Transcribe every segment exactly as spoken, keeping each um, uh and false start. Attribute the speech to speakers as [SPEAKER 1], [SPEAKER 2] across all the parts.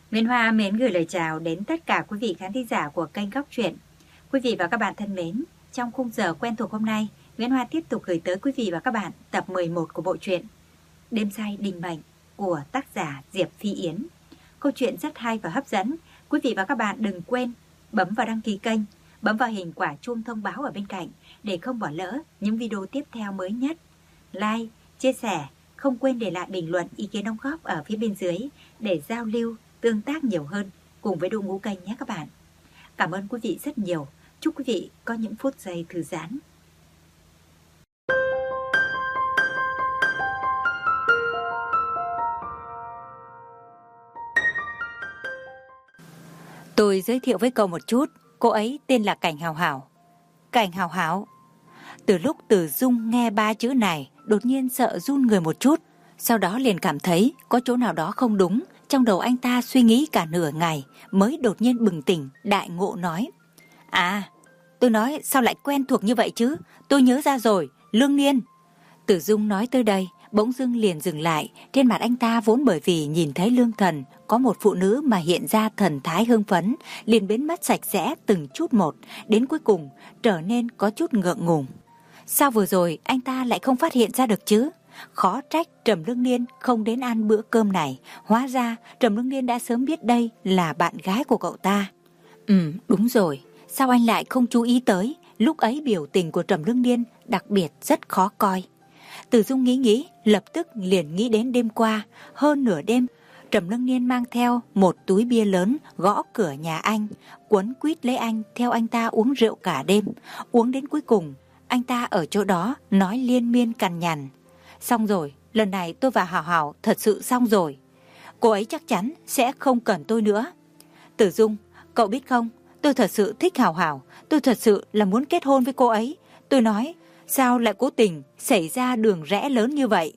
[SPEAKER 1] Nguyễn Hoa mến gửi lời chào đến tất cả quý vị khán thính giả của kênh Góc Truyện. Quý vị và các bạn thân mến, trong khung giờ quen thuộc hôm nay, Nguyễn Hoa tiếp tục gửi tới quý vị và các bạn tập mười một của bộ truyện Đêm say định mệnh của tác giả Diệp Phi Yến. Câu chuyện rất hay và hấp dẫn. Quý vị và các bạn đừng quên bấm vào đăng ký kênh, bấm vào hình quả chuông thông báo ở bên cạnh để không bỏ lỡ những video tiếp theo mới nhất. Like, chia sẻ, không quên để lại bình luận ý kiến đóng góp ở phía bên dưới để giao lưu, tương tác nhiều hơn cùng với đội ngũ kênh nhé các bạn. Cảm ơn quý vị rất nhiều. Chúc quý vị có những phút giây thư giãn.
[SPEAKER 2] Tôi giới thiệu với cậu một chút, cô ấy tên là Cảnh Hào Hảo. Cảnh Hào Hảo. Từ lúc Từ Dung nghe ba chữ này, đột nhiên sợ run người một chút, sau đó liền cảm thấy có chỗ nào đó không đúng. Trong đầu anh ta suy nghĩ cả nửa ngày mới đột nhiên bừng tỉnh, đại ngộ nói: À, tôi nói sao lại quen thuộc như vậy chứ, tôi nhớ ra rồi, Lương Niên. Từ Dung nói tới đây, bỗng dưng liền dừng lại. Trên mặt anh ta vốn bởi vì nhìn thấy Lương Thần có một phụ nữ mà hiện ra thần thái hưng phấn, liền biến mất sạch sẽ từng chút một, đến cuối cùng trở nên có chút ngượng ngùng. Sao vừa rồi anh ta lại không phát hiện ra được chứ? Khó trách Trầm Lương Niên không đến ăn bữa cơm này. Hóa ra Trầm Lương Niên đã sớm biết đây là bạn gái của cậu ta. Ừ, đúng rồi. Sao anh lại không chú ý tới? Lúc ấy biểu tình của Trầm Lương Niên đặc biệt rất khó coi. Từ Dung nghĩ nghĩ, lập tức liền nghĩ đến đêm qua. Hơn nửa đêm, Trầm Lương Niên mang theo một túi bia lớn gõ cửa nhà anh, quấn quýt lấy anh theo anh ta uống rượu cả đêm. Uống đến cuối cùng, anh ta ở chỗ đó nói liên miên cằn nhằn: Xong rồi, lần này tôi và Hảo Hảo thật sự xong rồi. Cô ấy chắc chắn sẽ không cần tôi nữa. Tử Dung, cậu biết không, tôi thật sự thích Hảo Hảo, tôi thật sự là muốn kết hôn với cô ấy. Tôi nói, sao lại cố tình xảy ra đường rẽ lớn như vậy?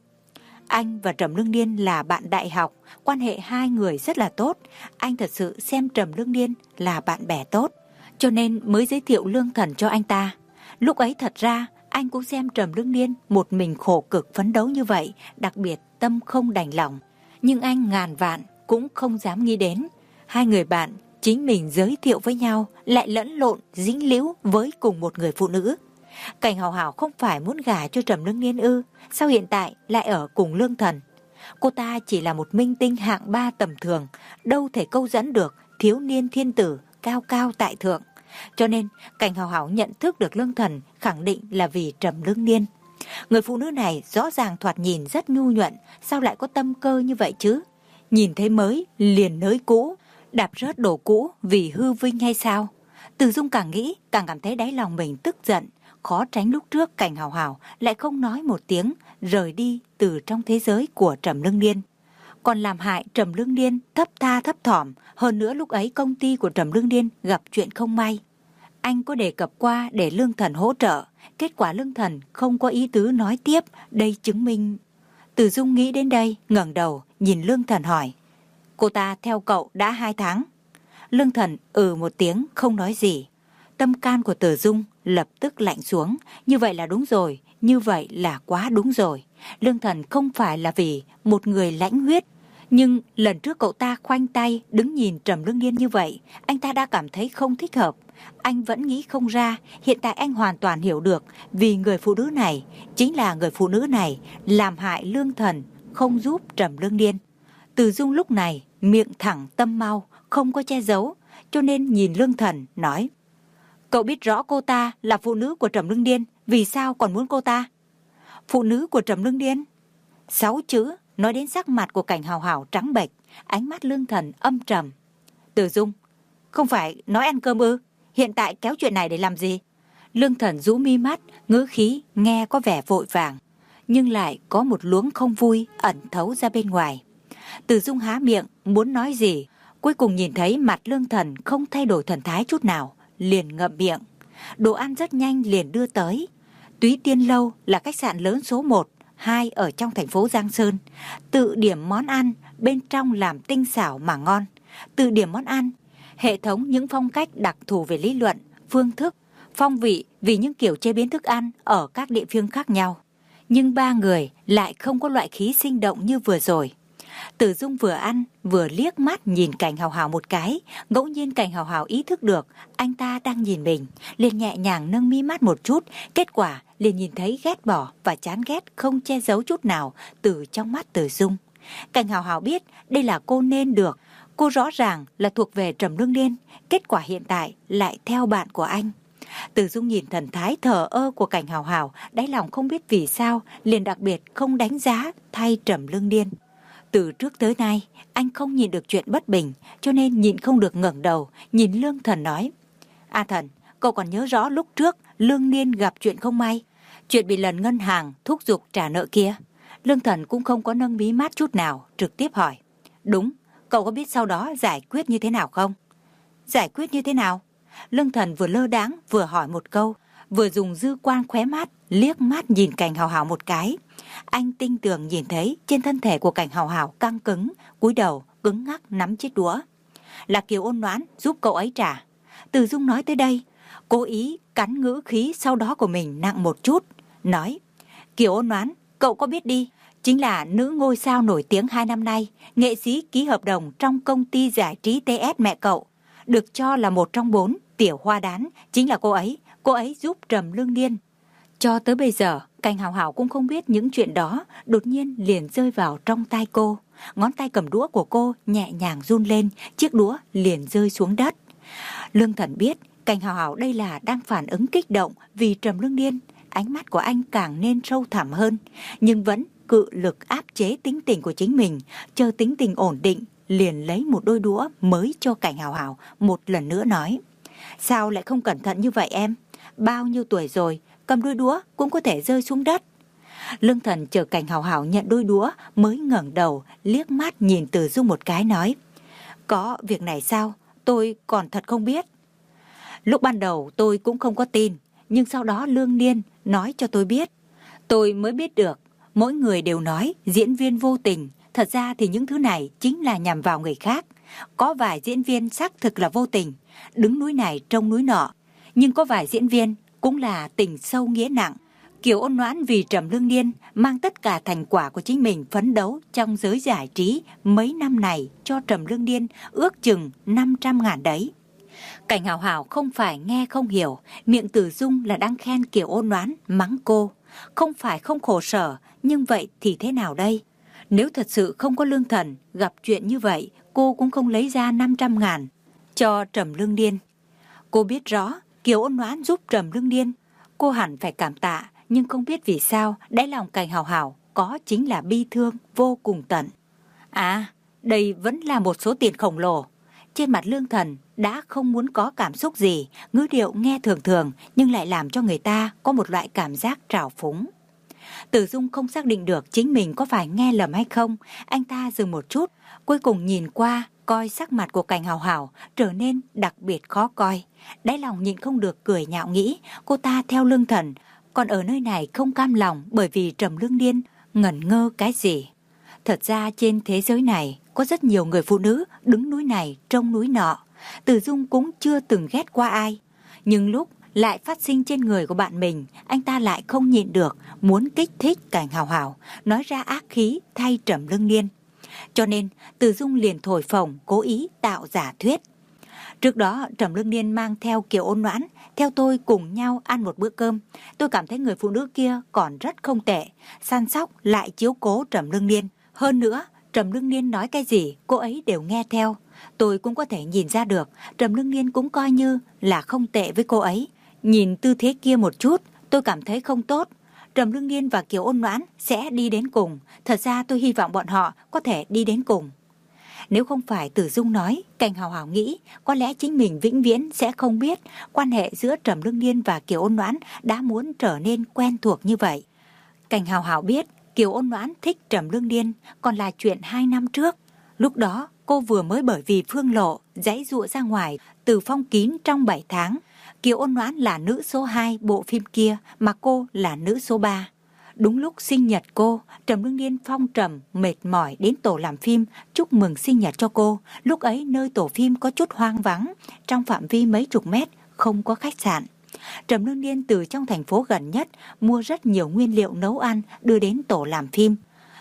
[SPEAKER 2] Anh và Trầm Lương Niên là bạn đại học, quan hệ hai người rất là tốt. Anh thật sự xem Trầm Lương Niên là bạn bè tốt, cho nên mới giới thiệu Lương Thần cho anh ta. Lúc ấy thật ra, anh cũng xem Trầm Lương Niên một mình khổ cực phấn đấu như vậy, đặc biệt tâm không đành lòng. Nhưng anh ngàn vạn cũng không dám nghĩ đến, hai người bạn chính mình giới thiệu với nhau lại lẫn lộn dính líu với cùng một người phụ nữ. Cảnh Hào Hảo không phải muốn gả cho Trầm Lương Niên ư? Sao hiện tại lại ở cùng Lương Thần? Cô ta chỉ là một minh tinh hạng ba tầm thường, đâu thể câu dẫn được thiếu niên thiên tử cao cao tại thượng. Cho nên Cảnh Hào Hảo nhận thức được Lương Thần khẳng định là vì Trầm Lương Niên. Người phụ nữ này rõ ràng thoạt nhìn rất nhu nhuận, sao lại có tâm cơ như vậy chứ? Nhìn thấy mới liền nới cũ, đạp rớt đồ cũ vì hư vinh hay sao? Từ Dung càng nghĩ càng cảm thấy đáy lòng mình tức giận. Khó tránh lúc trước Cảnh Hào Hảo lại không nói một tiếng, rời đi từ trong thế giới của Trầm Lương Niên, còn làm hại Trầm Lương Niên thấp tha thấp thỏm. Hơn nữa lúc ấy công ty của Trầm Lương Niên gặp chuyện không may, anh có đề cập qua để Lương Thần hỗ trợ, kết quả Lương Thần không có ý tứ nói tiếp. Đây chứng minh... Từ Dung nghĩ đến đây, ngẩng đầu nhìn Lương Thần hỏi: Cô ta theo cậu đã hai tháng? Lương Thần ừ một tiếng không nói gì. Tâm can của Từ Dung lập tức lạnh xuống. Như vậy là đúng rồi, như vậy là quá đúng rồi. Lương Thần không phải là vì một người lãnh huyết, nhưng lần trước cậu ta khoanh tay đứng nhìn Trầm Lương Niên như vậy, anh ta đã cảm thấy không thích hợp. Anh vẫn nghĩ không ra, hiện tại anh hoàn toàn hiểu được, vì người phụ nữ này, chính là người phụ nữ này làm hại Lương Thần, không giúp Trầm Lương Niên. Từ Dung lúc này miệng thẳng tâm mau, không có che giấu, cho nên nhìn Lương Thần nói: Cậu biết rõ cô ta là phụ nữ của Trầm Lương Niên, vì sao còn muốn cô ta? Phụ nữ của Trầm Lương Niên? Sáu chữ nói đến sắc mặt của Cảnh Hào Hảo trắng bệch, ánh mắt Lương Thần âm trầm. Từ Dung, không phải nói ăn cơm ư? Hiện tại kéo chuyện này để làm gì? Lương Thần rũ mi mắt, ngữ khí nghe có vẻ vội vàng, nhưng lại có một luống không vui ẩn thấu ra bên ngoài. Từ Dung há miệng muốn nói gì, cuối cùng nhìn thấy mặt Lương Thần không thay đổi thần thái chút nào, liền ngậm miệng. Đồ ăn rất nhanh liền đưa tới. Túy Tiên Lâu là khách sạn lớn số một, hai ở trong thành phố Giang Sơn. Tự điểm món ăn, bên trong làm tinh xảo mà ngon. Tự điểm món ăn, hệ thống những phong cách đặc thù về lý luận, phương thức, phong vị vì những kiểu chế biến thức ăn ở các địa phương khác nhau. Nhưng ba người lại không có loại khí sinh động như vừa rồi. Tử Dung vừa ăn vừa liếc mắt nhìn Cảnh Hào Hào một cái. Ngẫu nhiên Cảnh Hào Hào ý thức được anh ta đang nhìn mình, liền nhẹ nhàng nâng mi mắt một chút. Kết quả liền nhìn thấy ghét bỏ và chán ghét không che giấu chút nào từ trong mắt Tử Dung. Cảnh Hào Hào biết đây là cô nên được. Cô rõ ràng là thuộc về Trầm Lương Điên, kết quả hiện tại lại theo bạn của anh. Tử Dung nhìn thần thái thờ ơ của Cảnh Hào Hào, đáy lòng không biết vì sao liền đặc biệt không đánh giá thay Trầm Lương Điên. Từ trước tới nay anh không nhìn được chuyện bất bình, cho nên nhịn không được ngẩng đầu nhìn Lương Thần nói: A Thần, cậu còn nhớ rõ lúc trước Lương Niên gặp chuyện không may, chuyện bị lần ngân hàng thúc giục trả nợ kia? Lương Thần cũng không có nâng mí mắt chút nào, trực tiếp hỏi: Đúng, cậu có biết sau đó giải quyết như thế nào không? Giải quyết như thế nào? Lương Thần vừa lơ đãng vừa hỏi một câu, vừa dùng dư quan khóe mắt liếc mắt nhìn Cảnh Hào Hào một cái. Anh tinh tường nhìn thấy trên thân thể của Cảnh Hào Hào căng cứng, cúi đầu cứng ngắc nắm chiếc đũa. Là Kiều Ôn Noãn giúp cậu ấy trả. Tử Dung nói tới đây, cố ý cắn ngữ khí sau đó của mình nặng một chút, nói: Kiều Ôn Noãn, cậu có biết đi, chính là nữ ngôi sao nổi tiếng hai năm nay, nghệ sĩ ký hợp đồng trong công ty giải trí tê ét mẹ cậu, được cho là một trong bốn tiểu hoa đán, chính là cô ấy, cô ấy giúp Trầm Lương Điên. Cho tới bây giờ, Cảnh Hào Hào cũng không biết những chuyện đó, đột nhiên liền rơi vào trong tay cô. Ngón tay cầm đũa của cô nhẹ nhàng run lên, chiếc đũa liền rơi xuống đất. Lương Thần biết Cảnh Hào Hào đây là đang phản ứng kích động vì Trầm Lương Điên, ánh mắt của anh càng nên sâu thẳm hơn, nhưng vẫn cự lực áp chế tính tình của chính mình, chờ tính tình ổn định, liền lấy một đôi đũa mới cho Cảnh Hào Hào, một lần nữa nói: Sao lại không cẩn thận như vậy em? Bao nhiêu tuổi rồi, cầm đôi đũa cũng có thể rơi xuống đất. Lương Thần chờ Cảnh Hào Hào nhận đôi đũa mới ngẩng đầu liếc mắt nhìn Tử Dung một cái, nói: Có việc này sao? Tôi còn thật không biết. Lúc ban đầu tôi cũng không có tin, nhưng sau đó Lương Niên nói cho tôi biết. Tôi mới biết được, mỗi người đều nói diễn viên vô tình, thật ra thì những thứ này chính là nhằm vào người khác. Có vài diễn viên xác thực là vô tình, đứng núi này trông núi nọ, nhưng có vài diễn viên cũng là tình sâu nghĩa nặng. Kiều Ôn Noãn vì Trầm Lương Điên mang tất cả thành quả của chính mình phấn đấu trong giới giải trí mấy năm này cho Trầm Lương Điên ước chừng năm trăm ngàn đấy. Cảnh Hào Hào không phải nghe không hiểu, miệng Tử Dung là đang khen Kiều Ôn Noãn, mắng cô. Không phải không khổ sở, nhưng vậy thì thế nào đây? Nếu thật sự không có Lương Thần, gặp chuyện như vậy, cô cũng không lấy ra năm trăm ngàn cho Trầm Lương Điên. Cô biết rõ Kiều Ôn Noãn giúp Trầm Lương Điên, cô hẳn phải cảm tạ, nhưng không biết vì sao đáy lòng Cảnh Hào Hào có chính là bi thương vô cùng tận. À, đây vẫn là một số tiền khổng lồ. Trên mặt Lương Thần đã không muốn có cảm xúc gì, ngữ điệu nghe thường thường nhưng lại làm cho người ta có một loại cảm giác trào phúng. Tử Dung không xác định được chính mình có phải nghe lầm hay không, anh ta dừng một chút, cuối cùng nhìn qua, coi sắc mặt của Cảnh Hào Hào trở nên đặc biệt khó coi. Đáy lòng nhịn không được cười nhạo nghĩ, cô ta theo Lương Thần, còn ở nơi này không cam lòng bởi vì Trầm Lương Điên ngẩn ngơ cái gì. Thật ra trên thế giới này có rất nhiều người phụ nữ đứng núi này trông núi nọ. Tử Dung cũng chưa từng ghét qua ai, nhưng lúc lại phát sinh trên người của bạn mình, anh ta lại không nhịn được muốn kích thích Cảnh Hào Hào, nói ra ác khí thay Trầm Lương Điên. Cho nên Tử Dung liền thổi phồng, cố ý tạo giả thuyết. Trước đó Trầm Lương Điên mang theo Kiều Ôn Noãn theo tôi cùng nhau ăn một bữa cơm. Tôi cảm thấy người phụ nữ kia còn rất không tệ, săn sóc lại chiếu cố Trầm Lương Điên. Hơn nữa, Trầm Lương Điên nói cái gì cô ấy đều nghe theo. Tôi cũng có thể nhìn ra được Trầm Lương Điên cũng coi như là không tệ với cô ấy. Nhìn tư thế kia một chút, tôi cảm thấy không tốt. Trầm Lương Điên và Kiều Ôn Noãn sẽ đi đến cùng. Thật ra tôi hy vọng bọn họ có thể đi đến cùng. Nếu không phải Tử Dung nói, Cảnh Hào Hào nghĩ có lẽ chính mình vĩnh viễn sẽ không biết quan hệ giữa Trầm Lương Điên và Kiều Ôn Noãn đã muốn trở nên quen thuộc như vậy. Cảnh Hào Hào biết Kiều Ôn Noãn thích Trầm Lương Điên còn là chuyện hai năm trước. Lúc đó cô vừa mới bởi vì Phương Lộ giãy giụa ra ngoài từ phong kín trong bảy tháng. Kiều Ôn Noãn là nữ số hai bộ phim kia mà cô là nữ số ba. Đúng lúc sinh nhật cô, Trầm Lương Điên phong trầm mệt mỏi đến tổ làm phim chúc mừng sinh nhật cho cô. Lúc ấy nơi tổ phim có chút hoang vắng, trong phạm vi mấy chục mét không có khách sạn. Trầm Lương Điên từ trong thành phố gần nhất mua rất nhiều nguyên liệu nấu ăn đưa đến tổ làm phim.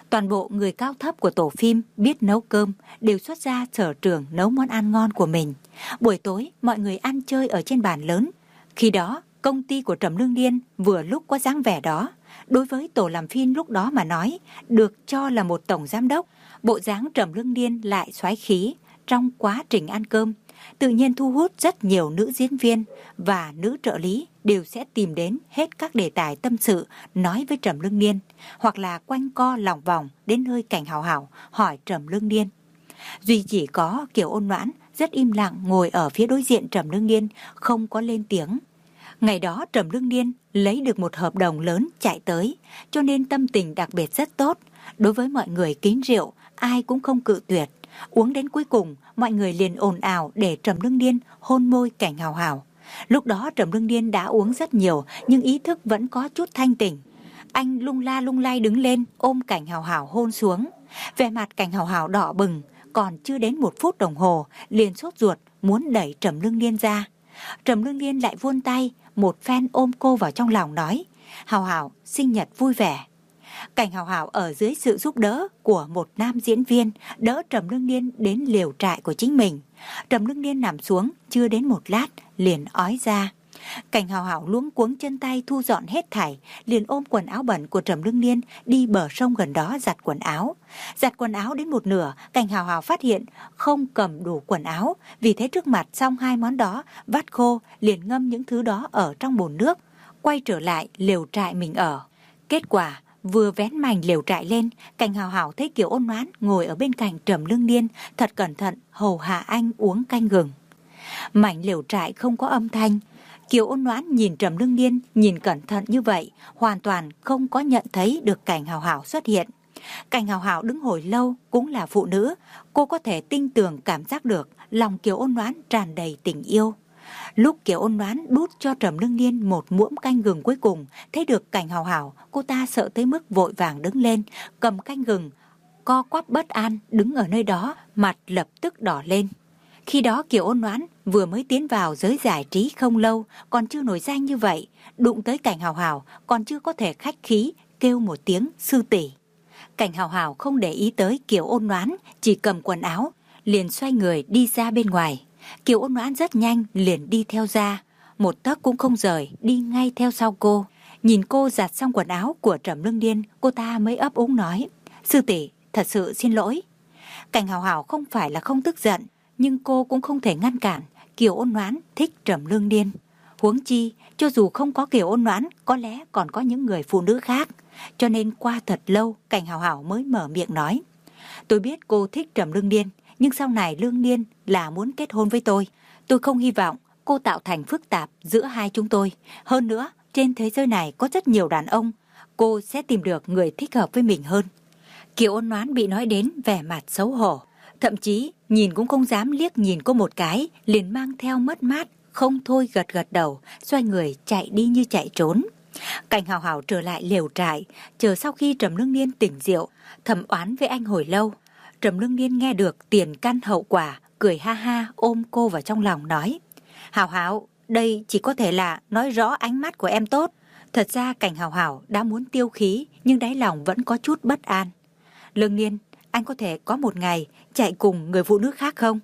[SPEAKER 2] Toàn bộ người cao thấp của tổ phim biết nấu cơm đều xuất ra sở trường nấu món ăn ngon của mình. Buổi tối mọi người ăn chơi ở trên bàn lớn. Khi đó công ty của Trầm Lương Điên vừa lúc có dáng vẻ đó. Đối với tổ làm phim lúc đó mà nói, được cho là một tổng giám đốc, bộ dáng Trầm Lương Điên lại xoáy khí trong quá trình ăn cơm, tự nhiên thu hút rất nhiều nữ diễn viên và nữ trợ lý đều sẽ tìm đến hết các đề tài tâm sự nói với Trầm Lương Điên, hoặc là quanh co lòng vòng đến nơi Cảnh Hào Hào hỏi Trầm Lương Điên. Duy chỉ có Kiều Ôn Noãn rất im lặng ngồi ở phía đối diện Trầm Lương Điên, không có lên tiếng. Ngày đó Trầm Lương Điên lấy được một hợp đồng lớn chạy tới, cho nên tâm tình đặc biệt rất tốt. Đối với mọi người kính rượu, ai cũng không cự tuyệt. Uống đến cuối cùng, mọi người liền ồn ào để Trầm Lương Điên hôn môi Cảnh Hào Hào. Lúc đó Trầm Lương Điên đã uống rất nhiều, nhưng ý thức vẫn có chút thanh tỉnh. Anh lung la lung lay đứng lên, ôm Cảnh Hào Hào hôn xuống. Vẻ mặt Cảnh Hào Hào đỏ bừng, còn chưa đến một phút đồng hồ, liền sốt ruột muốn đẩy Trầm Lương Điên ra. Trầm Lương Điên lại vươn tay, một phen ôm cô vào trong lòng nói: Hào Hào, sinh nhật vui vẻ. Cảnh Hào Hào ở dưới sự giúp đỡ của một nam diễn viên đỡ Trầm Lương Điên đến lều trại của chính mình. Trầm Lương Điên nằm xuống, chưa đến một lát liền ói ra. Cảnh Hào Hào luống cuống chân tay thu dọn hết thảy, liền ôm quần áo bẩn của Trầm Lương Điên đi bờ sông gần đó giặt quần áo. Giặt quần áo đến một nửa, Cảnh Hào Hào phát hiện không cầm đủ quần áo, vì thế trước mặt xong hai món đó vắt khô, liền ngâm những thứ đó ở trong bồn nước, quay trở lại lều trại mình ở. Kết quả vừa vén mành lều trại lên, Cảnh Hào Hào thấy Kiều Ôn Noãn ngồi ở bên cạnh Trầm Lương Điên, thật cẩn thận hầu hạ anh uống canh gừng. Mảnh lều trại không có âm thanh. Kiều Ôn Noãn nhìn Trầm Lương Điên, nhìn cẩn thận như vậy, hoàn toàn không có nhận thấy được Cảnh Hào Hào xuất hiện. Cảnh Hào Hào đứng hồi lâu, cũng là phụ nữ, cô có thể tinh tường cảm giác được lòng Kiều Ôn Noãn tràn đầy tình yêu. Lúc Kiều Ôn Noãn đút cho Trầm Lương Điên một muỗng canh gừng cuối cùng, thấy được Cảnh Hào Hào, cô ta sợ tới mức vội vàng đứng lên, cầm canh gừng, co quắp bất an, đứng ở nơi đó, mặt lập tức đỏ lên. Khi đó Kiều Ôn Noãn vừa mới tiến vào giới giải trí không lâu, còn chưa nổi danh như vậy, đụng tới Cảnh Hào Hào còn chưa có thể khách khí kêu một tiếng sư tỷ. Cảnh Hào Hào không để ý tới Kiều Ôn Noãn, chỉ cầm quần áo, liền xoay người đi ra bên ngoài. Kiều Ôn Noãn rất nhanh liền đi theo ra, một tấc cũng không rời, đi ngay theo sau cô. Nhìn cô giặt xong quần áo của Trầm Lương Điên, cô ta mới ấp úng nói: Sư tỷ, thật sự xin lỗi. Cảnh Hào Hào không phải là không tức giận, nhưng cô cũng không thể ngăn cản Kiều Ôn Noãn thích Trầm Lương Điên. Huống chi, cho dù không có Kiều Ôn Noãn, có lẽ còn có những người phụ nữ khác. Cho nên qua thật lâu, Cảnh Hào Hào mới mở miệng nói: Tôi biết cô thích Trầm Lương Điên, nhưng sau này Lương Điên là muốn kết hôn với tôi. Tôi không hy vọng cô tạo thành phức tạp giữa hai chúng tôi. Hơn nữa, trên thế giới này có rất nhiều đàn ông, cô sẽ tìm được người thích hợp với mình hơn. Kiều Ôn Noãn bị nói đến vẻ mặt xấu hổ, thậm chí nhìn cũng không dám liếc nhìn cô một cái, liền mang theo mất mát, không thôi gật gật đầu, xoay người chạy đi như chạy trốn. Cảnh Hào Hào trở lại lều trại, chờ sau khi Trầm Lương Điên tỉnh rượu, thầm oán với anh hồi lâu. Trầm Lương Điên nghe được tiền căn hậu quả, cười ha ha ôm cô vào trong lòng nói: Hào Hào, đây chỉ có thể là nói rõ ánh mắt của em tốt. Thật ra Cảnh Hào Hào đã muốn tiêu khí, nhưng đáy lòng vẫn có chút bất an. Lương Điên, anh có thể có một ngày chạy cùng người phụ nữ khác không?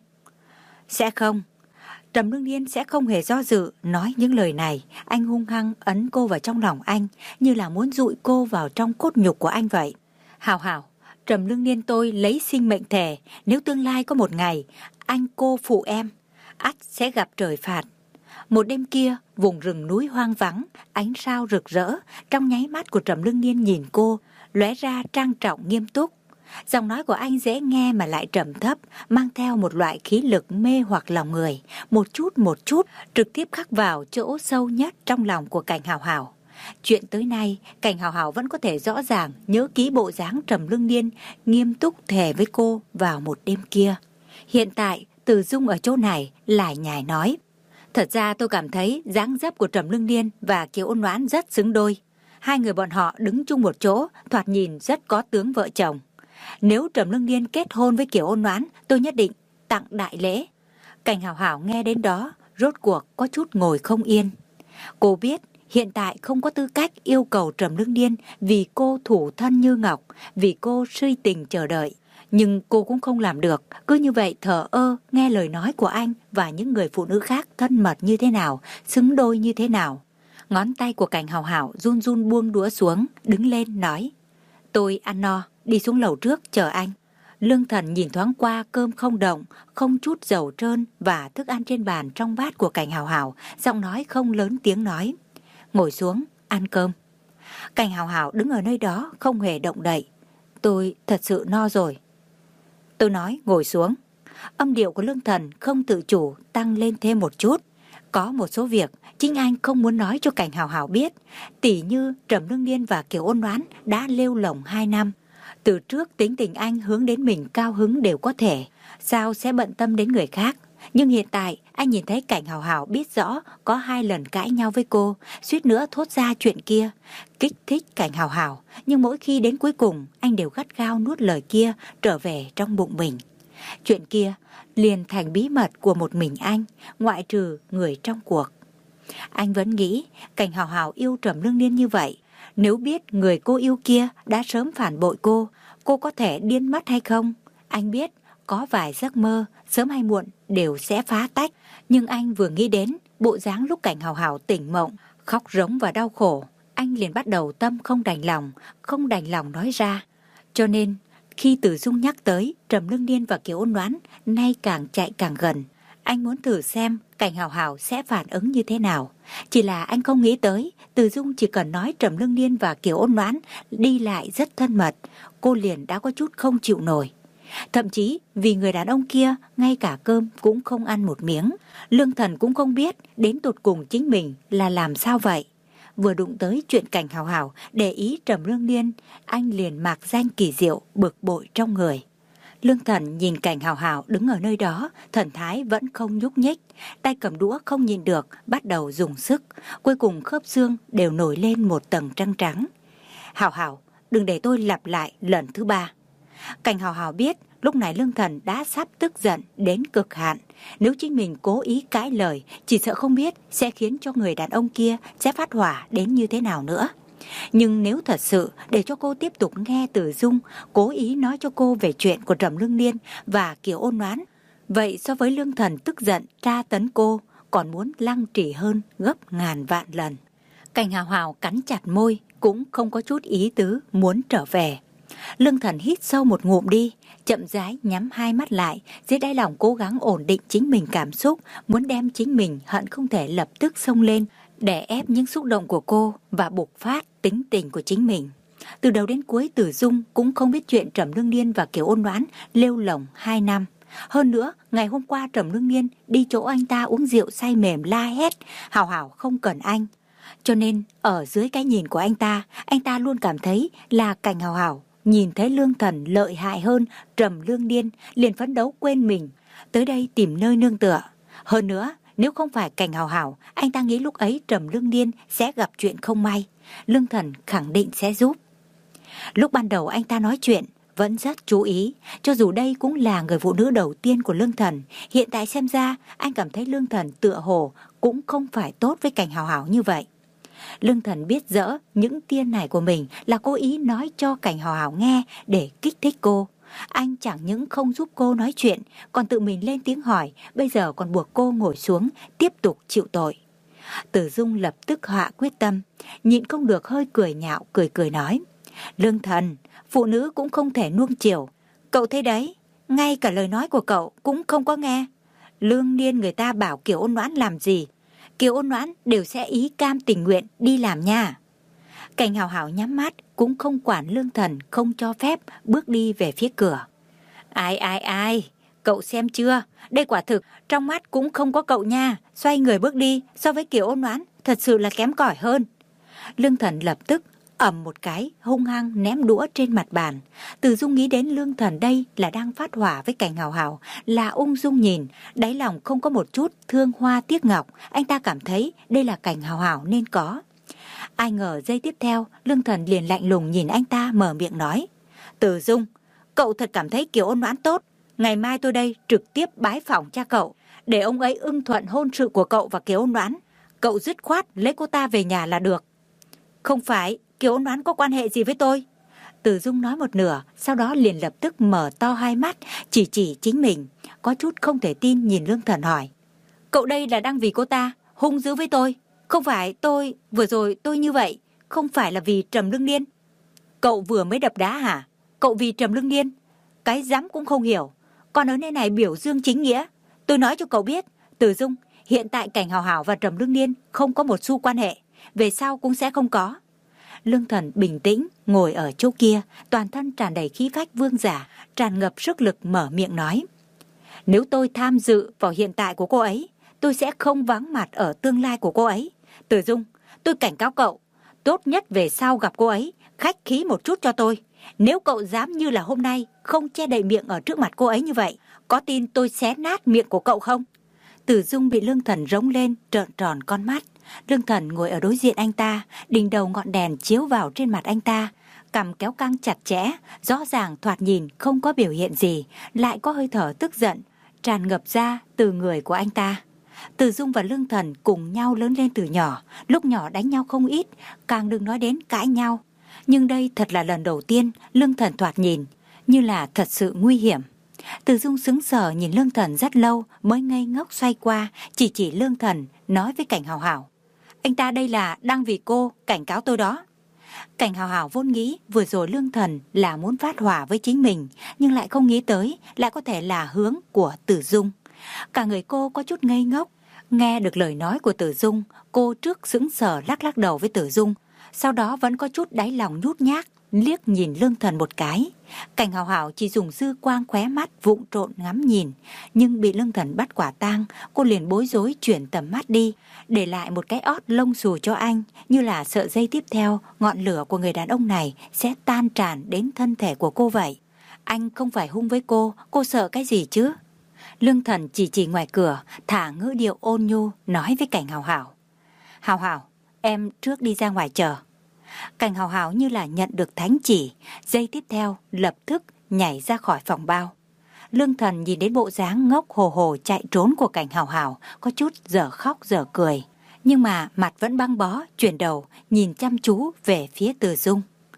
[SPEAKER 2] Sẽ không. Trầm Lương Điên sẽ không hề do dự nói những lời này. Anh hung hăng ấn cô vào trong lòng anh, như là muốn dụi cô vào trong cốt nhục của anh vậy. Hào Hào, Trầm Lương Điên tôi lấy sinh mệnh thề, nếu tương lai có một ngày anh cô phụ em, ắt sẽ gặp trời phạt. Một đêm kia, vùng rừng núi hoang vắng, ánh sao rực rỡ, trong nháy mắt của Trầm Lương Điên nhìn cô, lóe ra trang trọng nghiêm túc. Giọng nói của anh dễ nghe mà lại trầm thấp, mang theo một loại khí lực mê hoặc lòng người, một chút một chút trực tiếp khắc vào chỗ sâu nhất trong lòng của Cảnh Hào Hào. Chuyện tới nay, Cảnh Hào Hào vẫn có thể rõ ràng nhớ ký bộ dáng Trầm Lương Điên nghiêm túc thề với cô vào một đêm kia. Hiện tại, Từ Dung ở chỗ này lại nhải nói: Thật ra tôi cảm thấy dáng dấp của Trầm Lương Điên và Kiều Ôn Noãn rất xứng đôi. Hai người bọn họ đứng chung một chỗ, thoạt nhìn rất có tướng vợ chồng. Nếu Trầm Lương Điên kết hôn với Kiều Ôn Noãn, tôi nhất định tặng đại lễ. Cảnh Hào Hào nghe đến đó, rốt cuộc có chút ngồi không yên. Cô biết, hiện tại không có tư cách yêu cầu Trầm Lương Điên vì cô thủ thân như ngọc, vì cô suy tình chờ đợi. Nhưng cô cũng không làm được, cứ như vậy thờ ơ nghe lời nói của anh và những người phụ nữ khác thân mật như thế nào, xứng đôi như thế nào. Ngón tay của Cảnh Hào Hảo run run buông đũa xuống, đứng lên nói: tôi ăn no, đi xuống lầu trước chờ anh. Lương Thần nhìn thoáng qua cơm không động, không chút dầu trơn và thức ăn trên bàn trong bát của Cảnh Hào Hảo, giọng nói không lớn tiếng nói: ngồi xuống, ăn cơm. Cảnh Hào Hảo đứng ở nơi đó không hề động đậy. Tôi thật sự no rồi. Tôi nói ngồi xuống. Âm điệu của Lương Thần không tự chủ tăng lên thêm một chút. Có một số việc chính anh không muốn nói cho Cảnh Hào Hảo biết, tỉ như Trầm Lương Điên và Kiều Ôn Đoán đã lêu lỏng hai năm. Từ trước tính tình anh hướng đến mình cao hứng đều có thể, sao sẽ bận tâm đến người khác. Nhưng hiện tại anh nhìn thấy Cảnh Hào Hảo biết rõ có hai lần cãi nhau với cô, suýt nữa thốt ra chuyện kia, kích thích Cảnh Hào Hảo. Nhưng mỗi khi đến cuối cùng anh đều gắt gao nuốt lời kia trở về trong bụng mình. Chuyện kia liền thành bí mật của một mình anh, ngoại trừ người trong cuộc. Anh vẫn nghĩ Cảnh Hào Hảo yêu Trầm Lương Điên như vậy. Nếu biết người cô yêu kia đã sớm phản bội cô, cô có thể điên mất hay không? Anh biết có vài giấc mơ sớm hay muộn đều sẽ phá tách. Nhưng anh vừa nghĩ đến bộ dáng lúc Cảnh Hào Hảo tỉnh mộng, khóc rống và đau khổ, anh liền bắt đầu tâm không đành lòng, không đành lòng nói ra. Cho nên khi Từ Dung nhắc tới Trầm Lương Điên và Kiều Ôn Đoán nay càng chạy càng gần, anh muốn thử xem Cảnh Hào Hảo sẽ phản ứng như thế nào. Chỉ là anh không nghĩ tới Từ Dung chỉ cần nói Trầm Lương Điên và Kiều Ôn Đoán đi lại rất thân mật, cô liền đã có chút không chịu nổi. Thậm chí vì người đàn ông kia ngay cả cơm cũng không ăn một miếng. Lương Thần cũng không biết đến tột cùng chính mình là làm sao vậy. Vừa đụng tới chuyện Cảnh Hào Hảo để ý Trầm Lương Điên, anh liền mạc danh kỳ diệu bực bội trong người. Lương Thần nhìn Cảnh Hào Hảo đứng ở nơi đó, thần thái vẫn không nhúc nhích, tay cầm đũa không nhìn được, bắt đầu dùng sức, cuối cùng khớp xương đều nổi lên một tầng trắng trắng. Hào Hảo, đừng để tôi lặp lại lần thứ ba. Cảnh Hào Hảo biết lúc này Lương Thần đã sắp tức giận đến cực hạn. Nếu chính mình cố ý cãi lời, chỉ sợ không biết sẽ khiến cho người đàn ông kia sẽ phát hỏa đến như thế nào nữa. Nhưng nếu thật sự để cho cô tiếp tục nghe Từ Dung cố ý nói cho cô về chuyện của Trầm Lương Điên và Kiều Ôn Đoán, vậy so với Lương Thần tức giận tra tấn cô còn muốn lăng trì hơn gấp ngàn vạn lần. Cảnh Hào Hảo cắn chặt môi, cũng không có chút ý tứ muốn trở về. Lương Thần hít sâu một ngụm đi, chậm rãi nhắm hai mắt lại, dưới đáy lòng cố gắng ổn định chính mình cảm xúc, muốn đem chính mình hận không thể lập tức xông lên, đè ép những xúc động của cô và bộc phát tính tình của chính mình. Từ đầu đến cuối Từ Dung cũng không biết chuyện Trầm Lương Điên và Kiều Ôn Đoán lêu lỏng hai năm. Hơn nữa, ngày hôm qua Trầm Lương Điên đi chỗ anh ta uống rượu say mềm la hét, Hào Hảo không cần anh. Cho nên, ở dưới cái nhìn của anh ta, anh ta luôn cảm thấy là Cảnh Hào Hảo nhìn thấy Lương Thần lợi hại hơn Trầm Lương Điên, liền phấn đấu quên mình, tới đây tìm nơi nương tựa. Hơn nữa, nếu không phải Cảnh Hào Hảo, anh ta nghĩ lúc ấy Trầm Lương Điên sẽ gặp chuyện không may, Lương Thần khẳng định sẽ giúp. Lúc ban đầu anh ta nói chuyện vẫn rất chú ý, cho dù đây cũng là người phụ nữ đầu tiên của Lương Thần. Hiện tại xem ra, anh cảm thấy Lương Thần tựa hồ cũng không phải tốt với Cảnh Hào Hảo như vậy. Lương Thần biết rõ những tia này của mình là cố ý nói cho Cảnh Hào Hảo nghe để kích thích cô. Anh chẳng những không giúp cô nói chuyện, còn tự mình lên tiếng hỏi, bây giờ còn buộc cô ngồi xuống tiếp tục chịu tội. Từ Dung lập tức hạ quyết tâm, nhịn không được hơi cười nhạo, cười cười nói: Lương Thần, phụ nữ cũng không thể nuông chiều. Cậu thấy đấy, ngay cả lời nói của cậu cũng không có nghe. Lương Điên người ta bảo Kiều Ôn Đoán làm gì, Kiều Ôn Đoán đều sẽ ý cam tình nguyện đi làm nha. Cảnh Hào Hảo nhắm mắt cũng không quản Lương Thần không cho phép, bước đi về phía cửa. Ai ai ai, cậu xem chưa, đây quả thực trong mắt cũng không có cậu nha. Xoay người bước đi, so với Kiều Ôn Đoán thật sự là kém cỏi hơn. Lương Thần lập tức ầm một cái hung hăng ném đũa trên mặt bàn. Từ Dung nghĩ đến Lương Thần đây là đang phát hỏa với Cảnh Hào Hảo, là ung dung nhìn, đáy lòng không có một chút thương hoa tiếc ngọc. Anh ta cảm thấy đây là Cảnh Hào Hảo nên có. Ai ngờ giây tiếp theo Lương Thần liền lạnh lùng nhìn anh ta, mở miệng nói: Từ Dung, cậu thật cảm thấy Kiều Ôn Đoán tốt, ngày mai tôi đây trực tiếp bái phỏng cha cậu, để ông ấy ưng thuận hôn sự của cậu và Kiều Ôn Đoán. cậu dứt khoát lấy cô ta về nhà là được. Không phải, Kiều Ôn Oán có quan hệ gì với tôi? Từ Dung nói một nửa, sau đó liền lập tức mở to hai mắt, chỉ chỉ chính mình, có chút không thể tin nhìn Lương Thần hỏi. Cậu đây là đang vì cô ta hung dữ với tôi? Không phải tôi, vừa rồi tôi như vậy, không phải là vì Trầm Lương Niên. Cậu vừa mới đập đá hả? Cậu vì Trầm Lương Niên? Cái dám cũng không hiểu. Còn ở nơi này biểu dương chính nghĩa. Tôi nói cho cậu biết, Từ Dung, hiện tại Cảnh Hào Hảo và Trầm Lương Niên không có một xu quan hệ, về sau cũng sẽ không có. Lương Thần bình tĩnh ngồi ở chỗ kia, toàn thân tràn đầy khí phách vương giả, tràn ngập sức lực mở miệng nói. Nếu tôi tham dự vào hiện tại của cô ấy, tôi sẽ không vắng mặt ở tương lai của cô ấy. Từ Dung, tôi cảnh cáo cậu, tốt nhất về sau gặp cô ấy, khách khí một chút cho tôi. Nếu cậu dám như là hôm nay không che đậy miệng ở trước mặt cô ấy như vậy, có tin tôi xé nát miệng của cậu không? Từ Dung bị Lương Thần rống lên, trợn tròn con mắt. Lương Thần ngồi ở đối diện anh ta, đỉnh đầu ngọn đèn chiếu vào trên mặt anh ta, cằm kéo căng chặt chẽ, rõ ràng thoạt nhìn không có biểu hiện gì, lại có hơi thở tức giận tràn ngập ra từ người của anh ta. Từ Dung và Lương Thần cùng nhau lớn lên từ nhỏ, lúc nhỏ đánh nhau không ít, càng đừng nói đến cãi nhau. Nhưng đây thật là lần đầu tiên Lương Thần thoạt nhìn như là thật sự nguy hiểm. Từ Dung sững sờ nhìn Lương Thần rất lâu mới ngây ngốc xoay qua, chỉ chỉ Lương Thần nói với Cảnh Hào Hảo. Anh ta đây là đang vì cô cảnh cáo tôi đó. Cảnh Hào Hảo vốn nghĩ vừa rồi Lương Thần là muốn phát hỏa với chính mình, nhưng lại không nghĩ tới lại có thể là hướng của Từ Dung. Cả người cô có chút ngây ngốc. Nghe được lời nói của Từ Dung, cô trước sững sờ lắc lắc đầu với Từ Dung, sau đó vẫn có chút đáy lòng nhút nhát liếc nhìn Lương Thần một cái. Cảnh Hào Hảo chỉ dùng dư quang khóe mắt vụng trộn ngắm nhìn, nhưng bị Lương Thần bắt quả tang, cô liền bối rối chuyển tầm mắt đi, để lại một cái ót lông xù cho anh, như là sợ giây tiếp theo ngọn lửa của người đàn ông này sẽ tan tràn đến thân thể của cô vậy. Anh không phải hung với cô, cô sợ cái gì chứ? Lương Thần chỉ chỉ ngoài cửa, thả ngữ điệu ôn nhu nói với Cảnh Hào Hảo. Hào Hảo, em trước đi ra ngoài chờ. Cảnh Hào Hảo như là nhận được thánh chỉ, giây tiếp theo lập tức nhảy ra khỏi phòng bao. Lương Thần nhìn đến bộ dáng ngốc hồ hồ chạy trốn của Cảnh Hào Hảo, có chút dở khóc dở cười, nhưng mà mặt vẫn băng bó, chuyển đầu nhìn chăm chú về phía Từ Dung.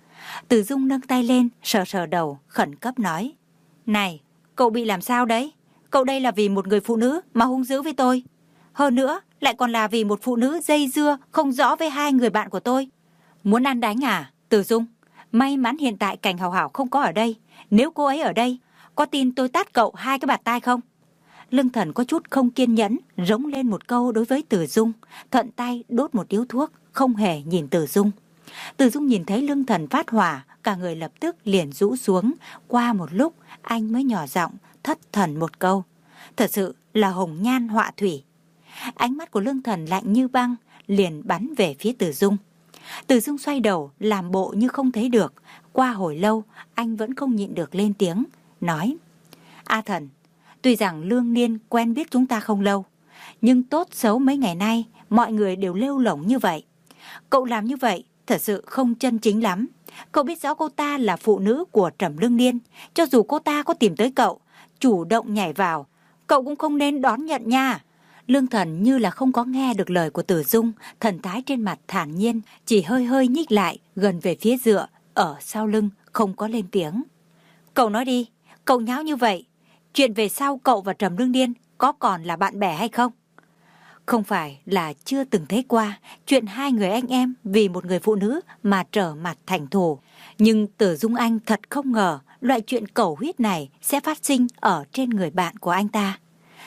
[SPEAKER 2] Từ Dung nâng tay lên sờ sờ đầu, khẩn cấp nói. Này, cậu bị làm sao đấy? Cậu đây là vì một người phụ nữ mà hung dữ với tôi, hơn nữa lại còn là vì một phụ nữ dây dưa không rõ với hai người bạn của tôi. Muốn ăn đánh à? Từ Dung, may mắn hiện tại Cảnh Hào Hảo không có ở đây. Nếu cô ấy ở đây, có tin tôi tát cậu hai cái bạt tai không? Lương Thần có chút không kiên nhẫn, rống lên một câu đối với Từ Dung, thuận tay đốt một điếu thuốc, không hề nhìn Từ Dung. Từ Dung nhìn thấy Lương Thần phát hỏa, cả người lập tức liền rũ xuống. Qua một lúc, anh mới nhỏ giọng thất thần một câu. Thật sự là hồng nhan họa thủy. Ánh mắt của Lương Thần lạnh như băng, liền bắn về phía Từ Dung. Từ Dung xoay đầu, làm bộ như không thấy được. Qua hồi lâu, anh vẫn không nhịn được lên tiếng, nói. A Thần, tuy rằng Lương Niên quen biết chúng ta không lâu, nhưng tốt xấu mấy ngày nay, mọi người đều lêu lổng như vậy. Cậu làm như vậy, thật sự không chân chính lắm. Cậu biết rõ cô ta là phụ nữ của Trầm Lương Niên, cho dù cô ta có tìm tới cậu, chủ động nhảy vào, cậu cũng không nên đón nhận nha. Lương Thần như là không có nghe được lời của Từ Dung, thần thái trên mặt thản nhiên, chỉ hơi hơi nhích lại gần về phía dựa, ở sau lưng không có lên tiếng. Cậu nói đi, cậu nháo như vậy, chuyện về sau cậu và Trầm Lương Niên có còn là bạn bè hay không? Không phải là chưa từng thấy qua chuyện hai người anh em vì một người phụ nữ mà trở mặt thành thù, nhưng Từ Dung Anh thật không ngờ loại chuyện cẩu huyết này sẽ phát sinh ở trên người bạn của anh ta.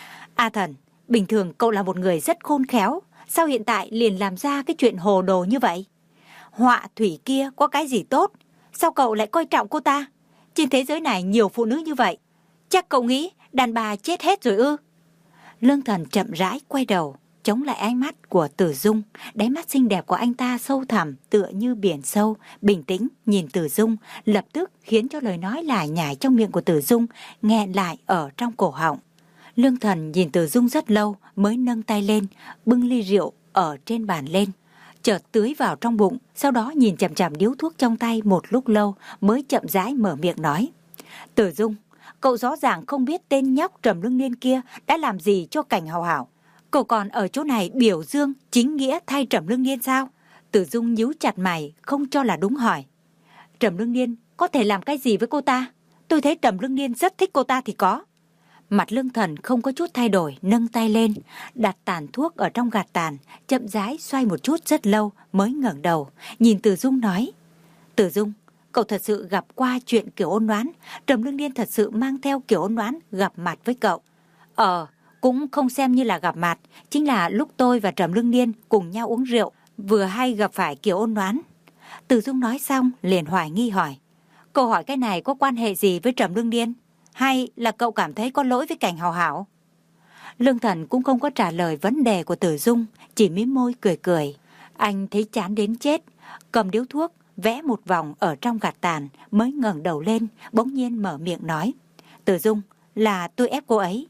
[SPEAKER 2] A Thần, bình thường cậu là một người rất khôn khéo, sao hiện tại liền làm ra cái chuyện hồ đồ như vậy? Họa thủy kia có cái gì tốt, sao cậu lại coi trọng cô ta? Trên thế giới này nhiều phụ nữ như vậy, chắc cậu nghĩ đàn bà chết hết rồi ư? Lương Thần chậm rãi quay đầu, chống lại ánh mắt của Từ Dung. Đáy mắt xinh đẹp của anh ta sâu thẳm tựa như biển sâu, bình tĩnh nhìn Từ Dung, lập tức khiến cho lời nói lải nhải trong miệng của Từ Dung nghẹn lại ở trong cổ họng. Lương Thần nhìn Từ Dung rất lâu mới nâng tay lên, bưng ly rượu ở trên bàn lên, chợt tưới vào trong bụng, sau đó nhìn chằm chằm điếu thuốc trong tay một lúc lâu mới chậm rãi mở miệng nói. Từ Dung, cậu rõ ràng không biết tên nhóc Trầm Lương Niên kia đã làm gì cho Cảnh Hào Hảo. Cậu còn ở chỗ này biểu dương chính nghĩa thay Trầm Lương Niên sao? Tử Dung nhíu chặt mày, không cho là đúng hỏi. Trầm Lương Niên có thể làm cái gì với cô ta? Tôi thấy Trầm Lương Niên rất thích cô ta thì có. Mặt Lương Thần không có chút thay đổi, nâng tay lên, đặt tàn thuốc ở trong gạt tàn, chậm rãi xoay một chút rất lâu mới ngẩng đầu, nhìn Tử Dung nói. Tử Dung, cậu thật sự gặp qua chuyện Kiều Ôn Đoán, Trầm Lương Niên thật sự mang theo Kiều Ôn Đoán gặp mặt với cậu. Ờ, cũng không xem như là gặp mặt, chính là lúc tôi và Trầm Lương Niên cùng nhau uống rượu, vừa hay gặp phải Kiều Ôn Đoán. Tử Dung nói xong liền hoài nghi hỏi. Cậu hỏi cái này có quan hệ gì với Trầm Lương Niên? Hay là cậu cảm thấy có lỗi với Cảnh Hào Hảo? Lương Thần cũng không có trả lời vấn đề của Tử Dung, chỉ mím môi cười cười. Anh thấy chán đến chết, cầm điếu thuốc, vẽ một vòng ở trong gạt tàn, mới ngẩng đầu lên, bỗng nhiên mở miệng nói. Tử Dung, là tôi ép cô ấy.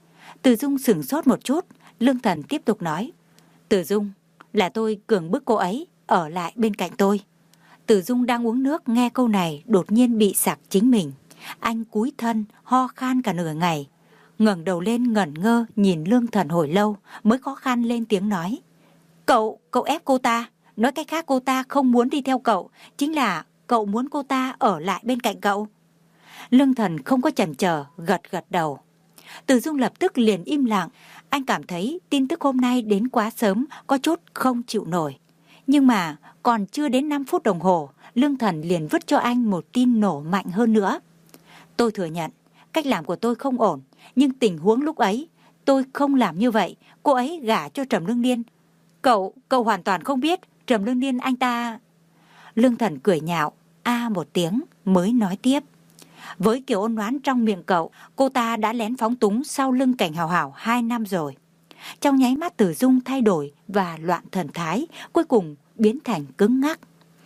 [SPEAKER 2] Tử Dung sửng sốt một chút, Lương Thần tiếp tục nói. Tử Dung, là tôi cưỡng bức cô ấy ở lại bên cạnh tôi. Tử Dung đang uống nước nghe câu này đột nhiên bị sặc chính mình. Anh cúi thân, ho khan cả nửa ngày. Ngẩng đầu lên ngẩn ngơ nhìn Lương Thần hồi lâu mới khó khăn lên tiếng nói. Cậu, cậu ép cô ta. Nói cách khác cô ta không muốn đi theo cậu. Chính là cậu muốn cô ta ở lại bên cạnh cậu. Lương Thần không có chần chờ, gật gật đầu. Tử Dung lập tức liền im lặng. Anh cảm thấy tin tức hôm nay đến quá sớm, có chút không chịu nổi. Nhưng mà còn chưa đến năm phút đồng hồ, Lương Thần liền vứt cho anh một tin nổ mạnh hơn nữa. Tôi thừa nhận, cách làm của tôi không ổn, nhưng tình huống lúc ấy, tôi không làm như vậy, cô ấy gả cho Trầm Lương Niên. Cậu, cậu hoàn toàn không biết, Trầm Lương Niên anh ta... Lương Thần cười nhạo, a một tiếng, mới nói tiếp. Với Kiều Ôn Đoán trong miệng cậu, cô ta đã lén phóng túng sau lưng Cảnh Hào Hảo hai năm rồi. Trong nháy mắt Tử Dung thay đổi và loạn thần thái, cuối cùng biến thành cứng ngắc.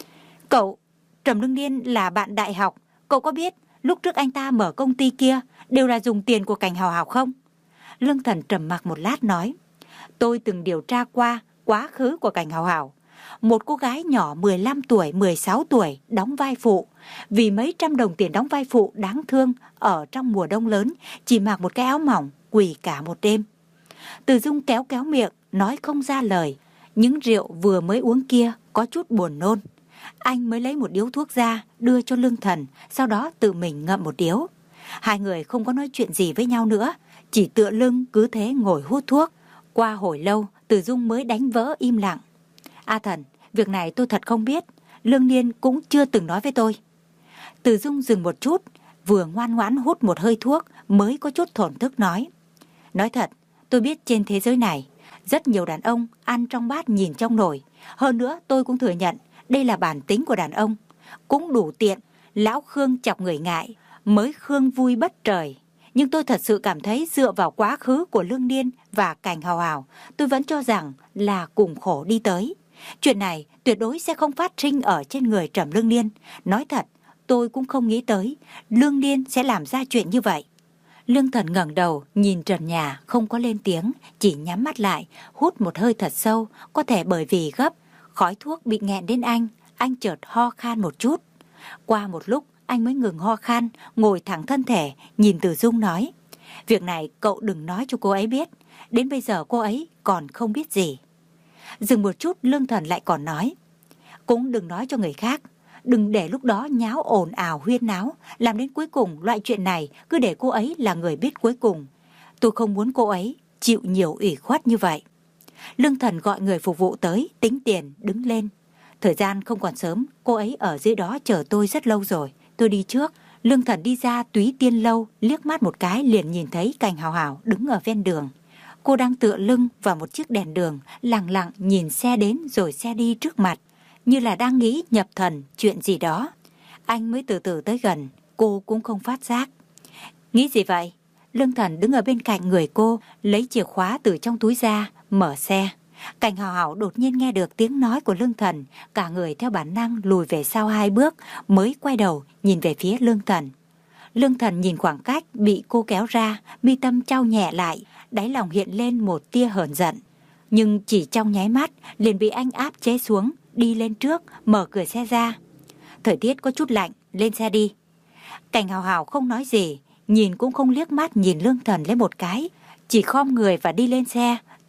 [SPEAKER 2] Cậu, Trầm Lương Niên là bạn đại học, cậu có biết lúc trước anh ta mở công ty kia đều là dùng tiền của Cảnh Hào Hảo không? Lương Thần trầm mặc một lát nói. Tôi từng điều tra qua quá khứ của Cảnh Hào Hảo. Một cô gái nhỏ mười lăm tuổi, mười sáu tuổi đóng vai phụ. Vì mấy trăm đồng tiền đóng vai phụ đáng thương ở trong mùa đông lớn, chỉ mặc một cái áo mỏng, quỳ cả một đêm. Tử Dung kéo kéo miệng, nói không ra lời. Những rượu vừa mới uống kia có chút buồn nôn. Anh mới lấy một điếu thuốc ra, đưa cho Lương Thần, sau đó tự mình ngậm một điếu. Hai người không có nói chuyện gì với nhau nữa, chỉ tựa lưng cứ thế ngồi hút thuốc. Qua hồi lâu, Tử Dung mới đánh vỡ im lặng. A Thần, việc này tôi thật không biết, Lương Niên cũng chưa từng nói với tôi. Tử Dung dừng một chút, vừa ngoan ngoãn hút một hơi thuốc mới có chút thổn thức nói. Nói thật, tôi biết trên thế giới này, rất nhiều đàn ông ăn trong bát nhìn trong nồi. Hơn nữa tôi cũng thừa nhận, đây là bản tính của đàn ông. Cũng đủ tiện, lão Khương chọc người ngại, mới Khương vui bất trời. Nhưng tôi thật sự cảm thấy dựa vào quá khứ của Lương Niên và Cảnh Hào Hảo, tôi vẫn cho rằng là cùng khổ đi tới. Chuyện này tuyệt đối sẽ không phát sinh ở trên người Trầm Lương Niên. Nói thật, tôi cũng không nghĩ tới Lương Niên sẽ làm ra chuyện như vậy. Lương Thần ngẩng đầu nhìn trần nhà, không có lên tiếng, chỉ nhắm mắt lại, hút một hơi thật sâu. Có thể bởi vì gấp, khói thuốc bị nghẹn đến anh, anh chợt ho khan một chút. Qua một lúc, anh mới ngừng ho khan, ngồi thẳng thân thể, nhìn Tử Dung nói. Việc này cậu đừng nói cho cô ấy biết, đến bây giờ cô ấy còn không biết gì. Dừng một chút, Lương Thần lại còn nói. Cũng đừng nói cho người khác, đừng để lúc đó nháo ồn ào huyên náo, làm đến cuối cùng loại chuyện này cứ để cô ấy là người biết cuối cùng. Tôi không muốn cô ấy chịu nhiều ủy khuất như vậy. Lương Thần gọi người phục vụ tới, tính tiền, đứng lên. Thời gian không còn sớm, cô ấy ở dưới đó chờ tôi rất lâu rồi, tôi đi trước. Lương Thần đi ra Túy Tiên Lâu, liếc mắt một cái liền nhìn thấy Cảnh Hào Hảo đứng ở ven đường. Cô đang tựa lưng vào một chiếc đèn đường, lặng lặng nhìn xe đến rồi xe đi trước mặt, như là đang nghĩ nhập thần chuyện gì đó. Anh mới từ từ tới gần, cô cũng không phát giác. Nghĩ gì vậy? Lương Thần đứng ở bên cạnh người cô, lấy chìa khóa từ trong túi ra, mở xe. Cảnh Hào Hảo đột nhiên nghe được tiếng nói của Lương Thần, cả người theo bản năng lùi về sau hai bước, mới quay đầu nhìn về phía Lương Thần. Lương Thần nhìn khoảng cách bị cô kéo ra, mi tâm trao nhẹ lại, đáy lòng hiện lên một tia hờn giận. Nhưng chỉ trong nháy mắt liền bị anh áp chế xuống, đi lên trước, mở cửa xe ra. Thời tiết có chút lạnh, lên xe đi. Cảnh Hào Hảo không nói gì, nhìn cũng không liếc mắt nhìn Lương Thần lấy một cái, chỉ khom người và đi lên xe.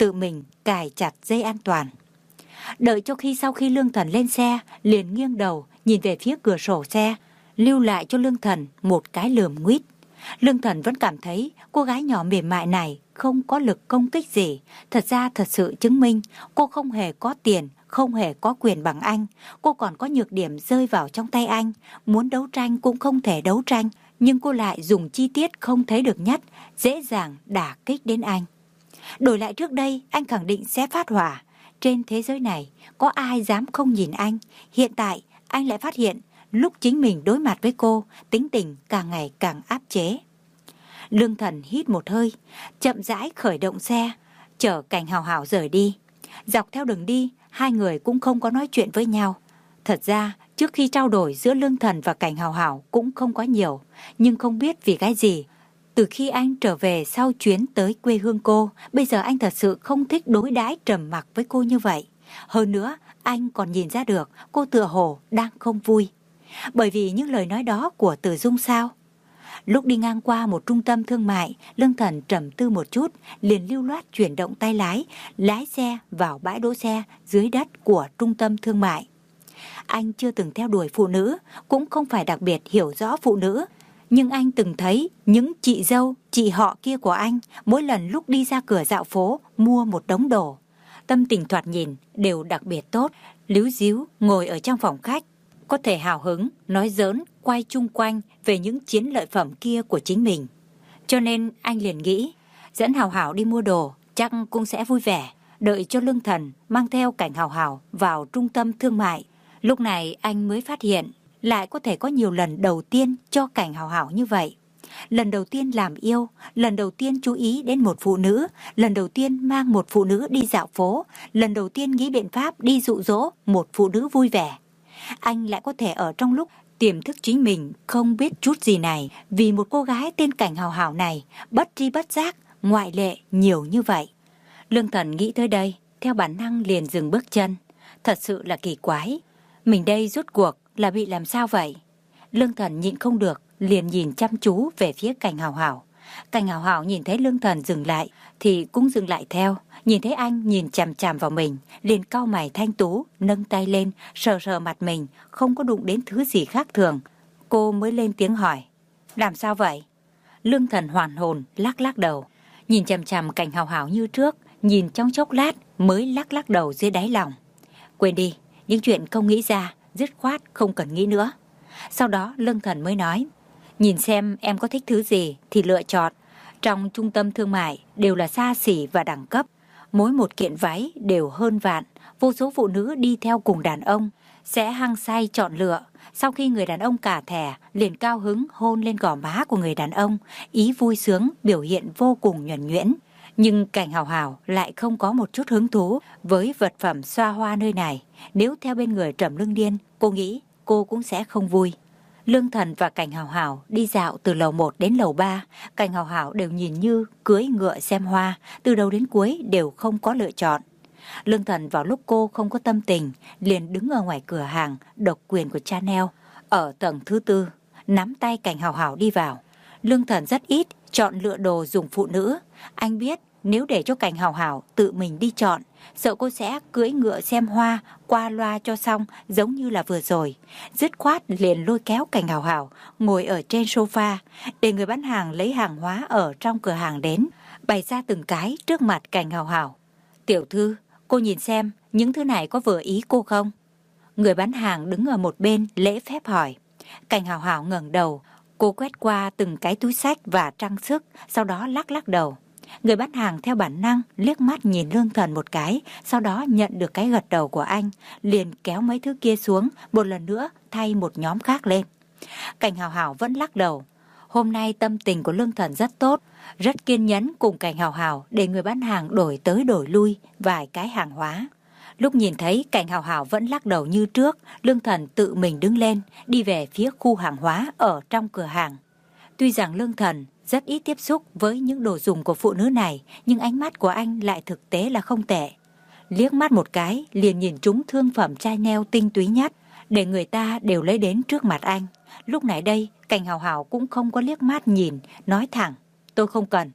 [SPEAKER 2] tự mình cài chặt dây an toàn. Đợi cho khi sau khi Lương Thần lên xe, liền nghiêng đầu nhìn về phía cửa sổ xe, lưu lại cho Lương Thần một cái lườm nguýt. Lương Thần vẫn cảm thấy cô gái nhỏ mềm mại này không có lực công kích gì. Thật ra thật sự chứng minh cô không hề có tiền, không hề có quyền bằng anh. Cô còn có nhược điểm rơi vào trong tay anh. Muốn đấu tranh cũng không thể đấu tranh, nhưng cô lại dùng chi tiết không thấy được nhất, dễ dàng đả kích đến anh. Đổi lại trước đây, anh khẳng định sẽ phát hỏa. Trên thế giới này, có ai dám không nhìn anh? Hiện tại, anh lại phát hiện, lúc chính mình đối mặt với cô, tính tình càng ngày càng áp chế. Lương Thần hít một hơi, chậm rãi khởi động xe, chở Cảnh Hào Hào rời đi. Dọc theo đường đi, hai người cũng không có nói chuyện với nhau. Thật ra, trước khi trao đổi giữa Lương Thần và Cảnh Hào Hào cũng không có nhiều, nhưng không biết vì cái gì. Từ khi anh trở về sau chuyến tới quê hương cô, bây giờ anh thật sự không thích đối đãi trầm mặc với cô như vậy. Hơn nữa, anh còn nhìn ra được cô tựa hồ đang không vui. Bởi vì những lời nói đó của Từ Dung sao? Lúc đi ngang qua một trung tâm thương mại, Lương Thần trầm tư một chút, liền lưu loát chuyển động tay lái, lái xe vào bãi đỗ xe dưới đất của trung tâm thương mại. Anh chưa từng theo đuổi phụ nữ, cũng không phải đặc biệt hiểu rõ phụ nữ. Nhưng anh từng thấy những chị dâu, chị họ kia của anh, mỗi lần lúc đi ra cửa dạo phố mua một đống đồ. Tâm tình thoạt nhìn đều đặc biệt tốt, líu díu ngồi ở trong phòng khách, có thể hào hứng, nói giỡn, quay chung quanh về những chiến lợi phẩm kia của chính mình. Cho nên anh liền nghĩ, dẫn Hào Hào đi mua đồ, chắc cũng sẽ vui vẻ. Đợi cho Lương Thần mang theo Cảnh Hào Hào vào trung tâm thương mại. Lúc này anh mới phát hiện, lại có thể có nhiều lần đầu tiên cho Cảnh Hào Hào như vậy. Lần đầu tiên làm yêu, lần đầu tiên chú ý đến một phụ nữ, lần đầu tiên mang một phụ nữ đi dạo phố, lần đầu tiên nghĩ biện pháp đi dụ dỗ một phụ nữ vui vẻ. Anh lại có thể ở trong lúc tiềm thức chính mình không biết chút gì này, vì một cô gái tên Cảnh Hào Hào này, bất tri bất giác, ngoại lệ nhiều như vậy. Lương Thần nghĩ tới đây, theo bản năng liền dừng bước chân. Thật sự là kỳ quái. Mình đây rốt cuộc là bị làm sao vậy? Lương Thần nhịn không được, liền nhìn chăm chú về phía Cảnh Hào Hào. Cảnh Hào Hào nhìn thấy Lương Thần dừng lại thì cũng dừng lại theo. Nhìn thấy anh nhìn chằm chằm vào mình, liền cau mày thanh tú, nâng tay lên, sờ sờ mặt mình, không có đụng đến thứ gì khác thường. Cô mới lên tiếng hỏi, làm sao vậy? Lương Thần hoàn hồn, lắc lắc đầu. Nhìn chằm chằm Cảnh Hào Hào như trước, nhìn trong chốc lát mới lắc lắc đầu dưới đáy lòng. Quên đi, những chuyện không nghĩ ra, dứt khoát không cần nghĩ nữa. Sau đó Lương Thần mới nói, nhìn xem em có thích thứ gì thì lựa chọn. Trong trung tâm thương mại đều là xa xỉ và đẳng cấp. Mỗi một kiện váy đều hơn vạn. Vô số phụ nữ đi theo cùng đàn ông sẽ hăng say chọn lựa. Sau khi người đàn ông cả thẻ, liền cao hứng hôn lên gò má của người đàn ông, ý vui sướng biểu hiện vô cùng nhuần nhuyễn. Nhưng Cảnh Hào Hào lại không có một chút hứng thú với vật phẩm xoa hoa nơi này. Nếu theo bên người Trầm Lương Điên, cô nghĩ cô cũng sẽ không vui. Lương Thần và Cảnh Hào Hào đi dạo từ lầu một đến lầu ba. Cảnh Hào Hào đều nhìn như cưỡi ngựa xem hoa, từ đầu đến cuối đều không có lựa chọn. Lương Thần vào lúc cô không có tâm tình, liền đứng ở ngoài cửa hàng độc quyền của Chanel ở tầng thứ tư, nắm tay Cảnh Hào Hào đi vào. Lương Thần rất ít chọn lựa đồ dùng phụ nữ. Anh biết nếu để cho Cảnh Hào Hào tự mình đi chọn, sợ cô sẽ cưỡi ngựa xem hoa, qua loa cho xong giống như là vừa rồi. Dứt khoát liền lôi kéo Cảnh Hào Hào ngồi ở trên sofa, để người bán hàng lấy hàng hóa ở trong cửa hàng đến, bày ra từng cái trước mặt Cảnh Hào Hào. Tiểu thư, cô nhìn xem những thứ này có vừa ý cô không? Người bán hàng đứng ở một bên lễ phép hỏi. Cảnh Hào Hào ngẩng đầu, cô quét qua từng cái túi xách và trang sức, sau đó lắc lắc đầu. Người bán hàng theo bản năng liếc mắt nhìn Lương Thần một cái, sau đó nhận được cái gật đầu của anh, liền kéo mấy thứ kia xuống, một lần nữa thay một nhóm khác lên. Cảnh Hào Hào vẫn lắc đầu. Hôm nay tâm tình của Lương Thần rất tốt, rất kiên nhẫn cùng Cảnh Hào Hào để người bán hàng đổi tới đổi lui vài cái hàng hóa. Lúc nhìn thấy Cảnh Hào Hào vẫn lắc đầu như trước, Lương Thần tự mình đứng lên, đi về phía khu hàng hóa ở trong cửa hàng. Tuy rằng Lương Thần rất ít tiếp xúc với những đồ dùng của phụ nữ này, nhưng ánh mắt của anh lại thực tế là không tệ. Liếc mắt một cái, liền nhìn trúng thương phẩm Chanel tinh túy nhất, để người ta đều lấy đến trước mặt anh. Lúc này đây, Cảnh Hào Hào cũng không có liếc mắt nhìn, nói thẳng, tôi không cần.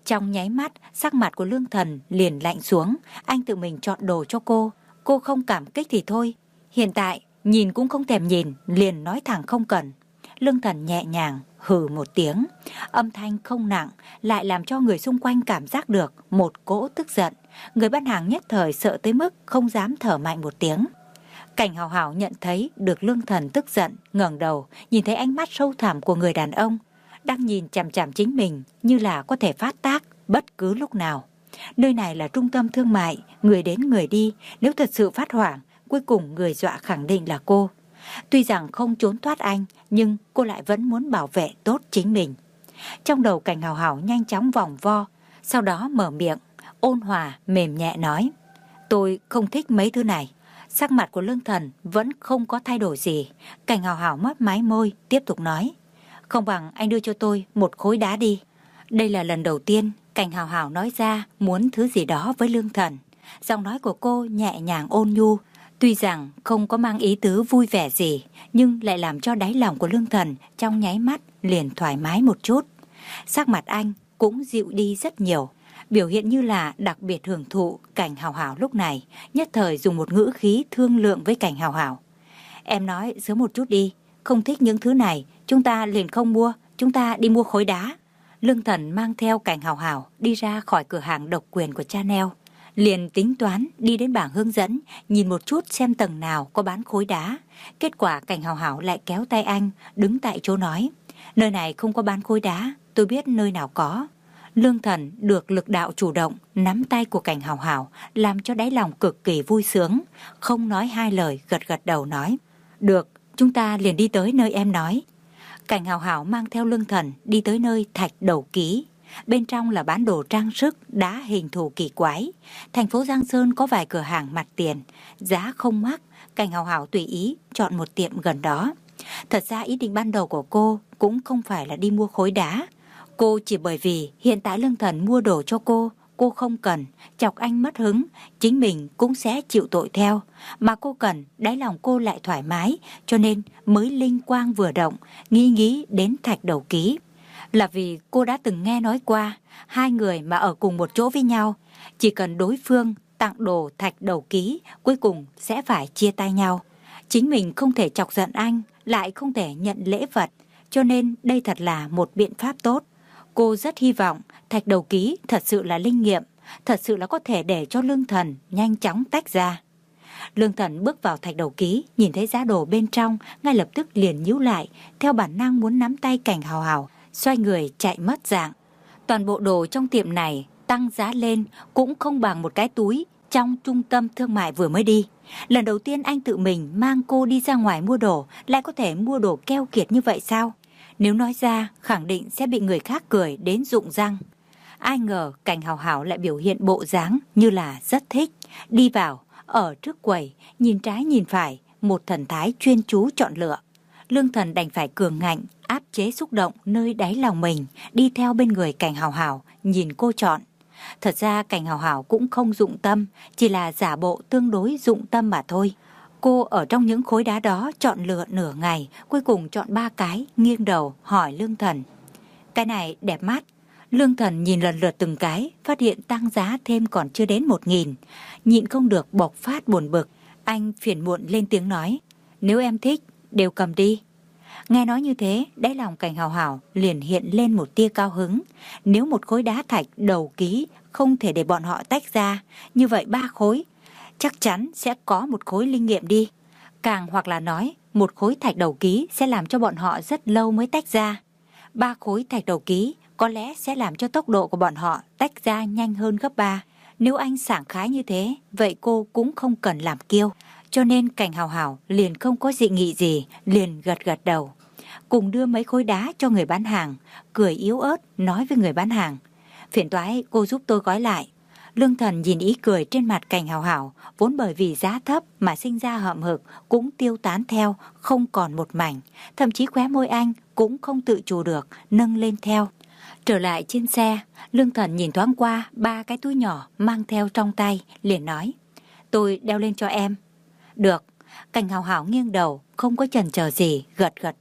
[SPEAKER 2] Trong nháy mắt, sắc mặt của Lương Thần liền lạnh xuống. Anh tự mình chọn đồ cho cô. Cô không cảm kích thì thôi, hiện tại nhìn cũng không thèm nhìn, liền nói thẳng không cần. Lương Thần nhẹ nhàng hừ một tiếng, âm thanh không nặng, lại làm cho người xung quanh cảm giác được một cỗ tức giận. Người bán hàng nhất thời sợ tới mức không dám thở mạnh một tiếng. Cảnh Hào Hào nhận thấy được Lương Thần tức giận, ngẩng đầu, nhìn thấy ánh mắt sâu thẳm của người đàn ông đang nhìn chằm chằm chính mình như là có thể phát tác bất cứ lúc nào. Nơi này là trung tâm thương mại, người đến người đi, nếu thật sự phát hoảng, cuối cùng người dọa khẳng định là cô. Tuy rằng không trốn thoát anh, nhưng cô lại vẫn muốn bảo vệ tốt chính mình. Trong đầu Cảnh Hào Hào nhanh chóng vòng vo, sau đó mở miệng, ôn hòa, mềm nhẹ nói. Tôi không thích mấy thứ này. Sắc mặt của Lương Thần vẫn không có thay đổi gì. Cảnh Hào Hào mấp máy môi, tiếp tục nói. Không bằng anh đưa cho tôi một khối đá đi. Đây là lần đầu tiên Cảnh Hào Hào nói ra muốn thứ gì đó với Lương Thần. Giọng nói của cô nhẹ nhàng ôn nhu, tuy rằng không có mang ý tứ vui vẻ gì, nhưng lại làm cho đáy lòng của Lương Thần trong nháy mắt liền thoải mái một chút. Sắc mặt anh cũng dịu đi rất nhiều, biểu hiện như là đặc biệt hưởng thụ Cảnh Hào Hào lúc này, nhất thời dùng một ngữ khí thương lượng với Cảnh Hào Hào. Em nói sớm một chút đi, không thích những thứ này, chúng ta liền không mua, chúng ta đi mua khối đá. Lương Thần mang theo Cảnh Hào Hào đi ra khỏi cửa hàng độc quyền của Chanel, liền tính toán đi đến bảng hướng dẫn, nhìn một chút xem tầng nào có bán khối đá. Kết quả Cảnh Hào Hào lại kéo tay anh, đứng tại chỗ nói, nơi này không có bán khối đá, tôi biết nơi nào có. Lương Thần được lực đạo chủ động nắm tay của Cảnh Hào Hào, làm cho đáy lòng cực kỳ vui sướng, không nói hai lời gật gật đầu nói, được, chúng ta liền đi tới nơi em nói. Cảnh Hào Hào mang theo Lương Thần đi tới nơi Thạch Đầu Ký. Bên trong là bán đồ trang sức, đá hình thù kỳ quái. Thành phố Giang Sơn có vài cửa hàng mặt tiền, giá không mắc. Cảnh Hào Hào tùy ý chọn một tiệm gần đó. Thật ra ý định ban đầu của cô cũng không phải là đi mua khối đá. Cô chỉ bởi vì hiện tại Lương Thần mua đồ cho cô, cô không cần, chọc anh mất hứng, chính mình cũng sẽ chịu tội theo. Mà cô cần, đáy lòng cô lại thoải mái, cho nên mới linh quang vừa động, nghĩ nghĩ đến Thạch Đầu Ký. Là vì cô đã từng nghe nói qua, hai người mà ở cùng một chỗ với nhau, chỉ cần đối phương tặng đồ Thạch Đầu Ký, cuối cùng sẽ phải chia tay nhau. Chính mình không thể chọc giận anh, lại không thể nhận lễ vật, cho nên đây thật là một biện pháp tốt. Cô rất hy vọng Thạch Đầu Ký thật sự là linh nghiệm, thật sự là có thể để cho Lương Thần nhanh chóng tách ra. Lương Thần bước vào Thạch Đầu Ký, nhìn thấy giá đồ bên trong, ngay lập tức liền nhíu lại, theo bản năng muốn nắm tay Cảnh Hào Hào, xoay người chạy mất dạng. Toàn bộ đồ trong tiệm này tăng giá lên cũng không bằng một cái túi trong trung tâm thương mại vừa mới đi. Lần đầu tiên anh tự mình mang cô đi ra ngoài mua đồ, lại có thể mua đồ keo kiệt như vậy sao? Nếu nói ra, khẳng định sẽ bị người khác cười đến rụng răng. Ai ngờ Cảnh Hào Hào lại biểu hiện bộ dáng như là rất thích. Đi vào, ở trước quầy, nhìn trái nhìn phải, một thần thái chuyên chú chọn lựa. Lương Thần đành phải cường ngạnh, áp chế xúc động nơi đáy lòng mình, đi theo bên người Cảnh Hào Hào, nhìn cô chọn. Thật ra Cảnh Hào Hào cũng không dụng tâm, chỉ là giả bộ tương đối dụng tâm mà thôi. Cô ở trong những khối đá đó chọn lựa nửa ngày, cuối cùng chọn ba cái, nghiêng đầu hỏi Lương Thần. Cái này đẹp mắt. Lương Thần nhìn lần lượt từng cái, phát hiện tăng giá thêm còn chưa đến một nghìn. Nhịn không được bộc phát buồn bực. Anh phiền muộn lên tiếng nói, nếu em thích, đều cầm đi. Nghe nói như thế, đáy lòng Cảnh Hào Hào liền hiện lên một tia cao hứng. Nếu một khối đá Thạch Đầu Ký không thể để bọn họ tách ra, như vậy ba khối chắc chắn sẽ có một khối linh nghiệm đi. Càng hoặc là nói, một khối Thạch Đầu Ký sẽ làm cho bọn họ rất lâu mới tách ra. Ba khối Thạch Đầu Ký có lẽ sẽ làm cho tốc độ của bọn họ tách ra nhanh hơn gấp ba. Nếu anh sảng khái như thế, vậy cô cũng không cần làm kiêu. Cho nên Cảnh Hào Hào liền không có dị nghị gì, liền gật gật đầu. Cùng đưa mấy khối đá cho người bán hàng, cười yếu ớt nói với người bán hàng, phiền toái cô giúp tôi gói lại. Lương Thần nhìn ý cười trên mặt Cảnh Hào Hào, vốn bởi vì giá thấp mà sinh ra hậm hực, cũng tiêu tán theo, không còn một mảnh. Thậm chí khóe môi anh cũng không tự chủ được, nâng lên theo. Trở lại trên xe, Lương Thần nhìn thoáng qua ba cái túi nhỏ mang theo trong tay, liền nói, tôi đeo lên cho em. Được. Cảnh Hào Hào nghiêng đầu, không có chần chờ gì, gật gật đầu.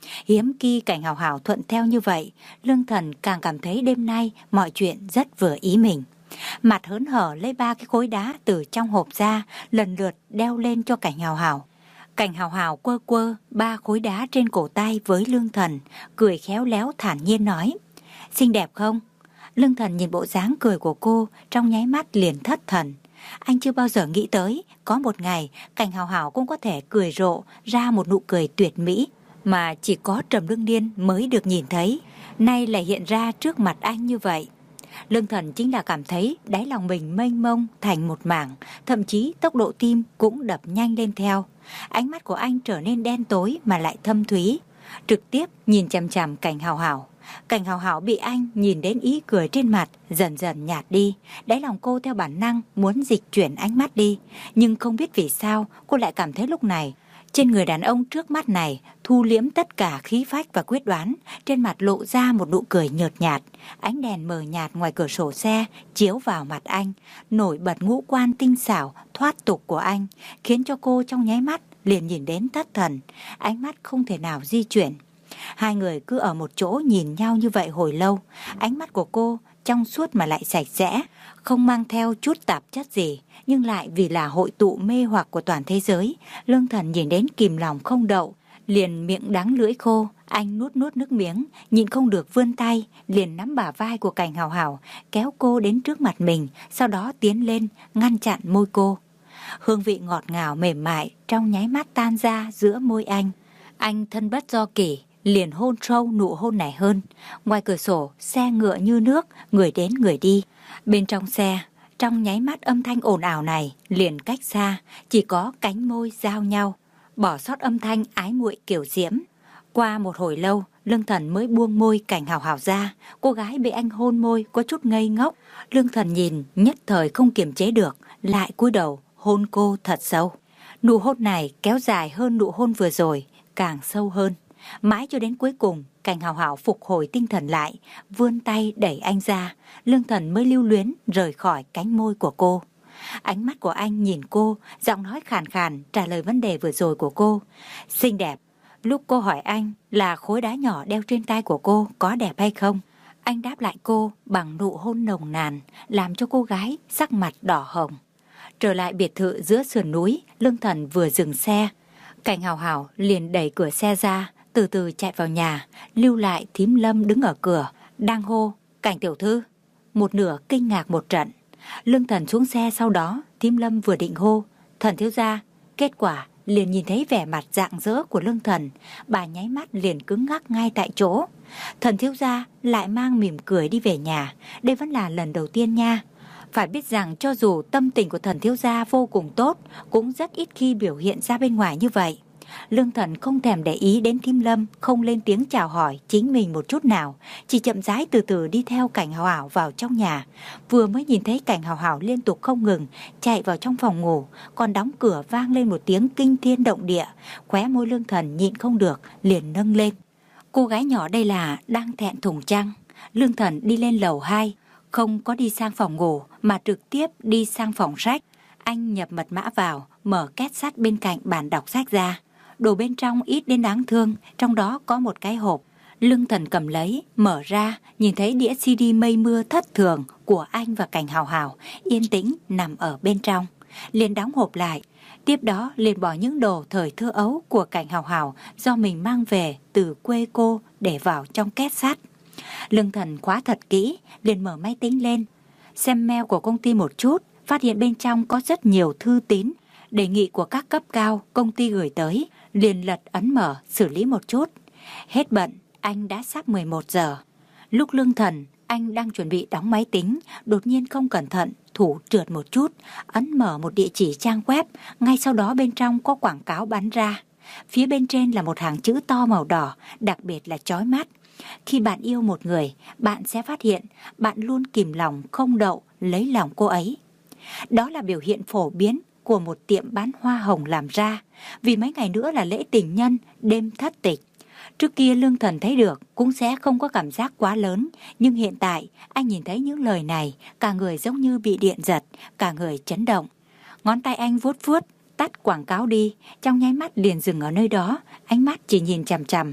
[SPEAKER 2] Hiếm khi Cảnh Hào Hào thuận theo như vậy, Lương Thần càng cảm thấy đêm nay mọi chuyện rất vừa ý mình. Mặt hớn hở lấy ba cái khối đá từ trong hộp ra, lần lượt đeo lên cho Cảnh Hào Hào. Cảnh Hào Hào quơ quơ ba khối đá trên cổ tay với Lương Thần, cười khéo léo thản nhiên nói: xinh đẹp không? Lương Thần nhìn bộ dáng cười của cô, trong nháy mắt liền thất thần. Anh chưa bao giờ nghĩ tới có một ngày Cảnh Hào Hào cũng có thể cười rộ ra một nụ cười tuyệt mỹ mà chỉ có Trầm Lương Niên mới được nhìn thấy, nay lại hiện ra trước mặt anh như vậy. Lương Thần chính là cảm thấy đáy lòng mình mênh mông thành một mảng, thậm chí tốc độ tim cũng đập nhanh lên theo. Ánh mắt của anh trở nên đen tối mà lại thâm thúy, trực tiếp nhìn chằm chằm Cảnh Hào Hào. Cảnh Hào Hào bị anh nhìn đến ý cười trên mặt dần dần nhạt đi, đáy lòng cô theo bản năng muốn dịch chuyển ánh mắt đi, nhưng không biết vì sao cô lại cảm thấy lúc này trên người đàn ông trước mắt này thu liễm tất cả khí phách và quyết đoán, trên mặt lộ ra một nụ cười nhợt nhạt. Ánh đèn mờ nhạt ngoài cửa sổ xe chiếu vào mặt anh, nổi bật ngũ quan tinh xảo thoát tục của anh, khiến cho cô trong nháy mắt liền nhìn đến thất thần, ánh mắt không thể nào di chuyển. Hai người cứ ở một chỗ nhìn nhau như vậy hồi lâu, ánh mắt của cô trong suốt mà lại sạch sẽ, không mang theo chút tạp chất gì, nhưng lại vì là hội tụ mê hoặc của toàn thế giới. Lương Thần nhìn đến kìm lòng không đậu, liền miệng đắng lưỡi khô. Anh nuốt nuốt nước miếng, nhịn không được vươn tay, liền nắm bả vai của Cảnh Hào Hào, kéo cô đến trước mặt mình, sau đó tiến lên ngăn chặn môi cô. Hương vị ngọt ngào mềm mại trong nháy mắt tan ra giữa môi anh. Anh thân bất do kỷ, liền hôn sâu nụ hôn này hơn. Ngoài cửa sổ, xe ngựa như nước, người đến người đi. Bên trong xe, trong nháy mắt âm thanh ồn ào này liền cách xa, chỉ có cánh môi giao nhau, bỏ sót âm thanh ái muội kiểu diễm. Qua một hồi lâu, Lương Thần mới buông môi Cảnh Hào Hào ra. Cô gái bị anh hôn môi có chút ngây ngốc. Lương Thần nhìn nhất thời không kiềm chế được, lại cúi đầu hôn cô thật sâu. Nụ hôn này kéo dài hơn nụ hôn vừa rồi, càng sâu hơn. Mãi cho đến cuối cùng, Cảnh Hào Hào phục hồi tinh thần lại, vươn tay đẩy anh ra. Lương Thần mới lưu luyến rời khỏi cánh môi của cô. Ánh mắt của anh nhìn cô, giọng nói khàn khàn trả lời vấn đề vừa rồi của cô. Xinh đẹp. Lúc cô hỏi anh là khối đá nhỏ đeo trên tay của cô có đẹp hay không, anh đáp lại cô bằng nụ hôn nồng nàn, làm cho cô gái sắc mặt đỏ hồng. Trở lại biệt thự giữa sườn núi, Lương Thần vừa dừng xe, Cảnh Hào Hào liền đẩy cửa xe ra, từ từ chạy vào nhà, lưu lại Thím Lâm đứng ở cửa, đang hô Cảnh tiểu thư. Một nửa kinh ngạc một trận. Lương Thần xuống xe, sau đó Thím Lâm vừa định hô Thần thiếu gia, kết quả liền nhìn thấy vẻ mặt rạng rỡ của Lương Thần, bà nháy mắt liền cứng ngắc ngay tại chỗ. Thần thiếu gia lại mang mỉm cười đi về nhà, đây vẫn là lần đầu tiên nha. Phải biết rằng cho dù tâm tình của thần thiếu gia vô cùng tốt, cũng rất ít khi biểu hiện ra bên ngoài như vậy. Lương Thần không thèm để ý đến Thím Lâm không lên tiếng chào hỏi chính mình một chút nào, chỉ chậm rãi từ từ đi theo Cảnh Hào Hào vào trong nhà. Vừa mới nhìn thấy Cảnh Hào Hào liên tục không ngừng chạy vào trong phòng ngủ, còn đóng cửa vang lên một tiếng kinh thiên động địa, khóe môi Lương Thần nhịn không được liền nâng lên. Cô gái nhỏ đây là đang thẹn thùng chăng? Lương Thần đi lên lầu hai, không có đi sang phòng ngủ mà trực tiếp đi sang phòng sách. Anh nhập mật mã vào, mở két sắt bên cạnh bàn đọc sách ra. Đồ bên trong ít đến đáng thương, trong đó có một cái hộp. Lương Thần cầm lấy, mở ra, nhìn thấy đĩa xê đê mây mưa thất thường của anh và Cảnh Hào Hào yên tĩnh nằm ở bên trong. Liền đóng hộp lại, tiếp đó liền bỏ những đồ thời thơ ấu của Cảnh Hào Hào do mình mang về từ quê cô để vào trong két sắt. Lương Thần khóa thật kỹ, liền mở máy tính lên, xem mail của công ty một chút, phát hiện bên trong có rất nhiều thư tín, đề nghị của các cấp cao công ty gửi tới, liền lật ấn mở xử lý một chút. Hết bận, anh đã sắp mười một giờ. Lúc Lương Thần, anh đang chuẩn bị đóng máy tính, đột nhiên không cẩn thận, thủ trượt một chút, ấn mở một địa chỉ trang web, ngay sau đó bên trong có quảng cáo bắn ra. Phía bên trên là một hàng chữ to màu đỏ, đặc biệt là chói mắt. Khi bạn yêu một người, bạn sẽ phát hiện bạn luôn kìm lòng không đậu lấy lòng cô ấy. Đó là biểu hiện phổ biến của một tiệm bán hoa hồng làm ra, vì mấy ngày nữa là lễ tình nhân, đêm thất tịch. Trước kia Lương Thần thấy được cũng sẽ không có cảm giác quá lớn, nhưng hiện tại anh nhìn thấy những lời này, cả người giống như bị điện giật, cả người chấn động. Ngón tay anh vuốt vuốt, tắt quảng cáo đi, trong nháy mắt liền dừng ở nơi đó, ánh mắt chỉ nhìn chằm chằm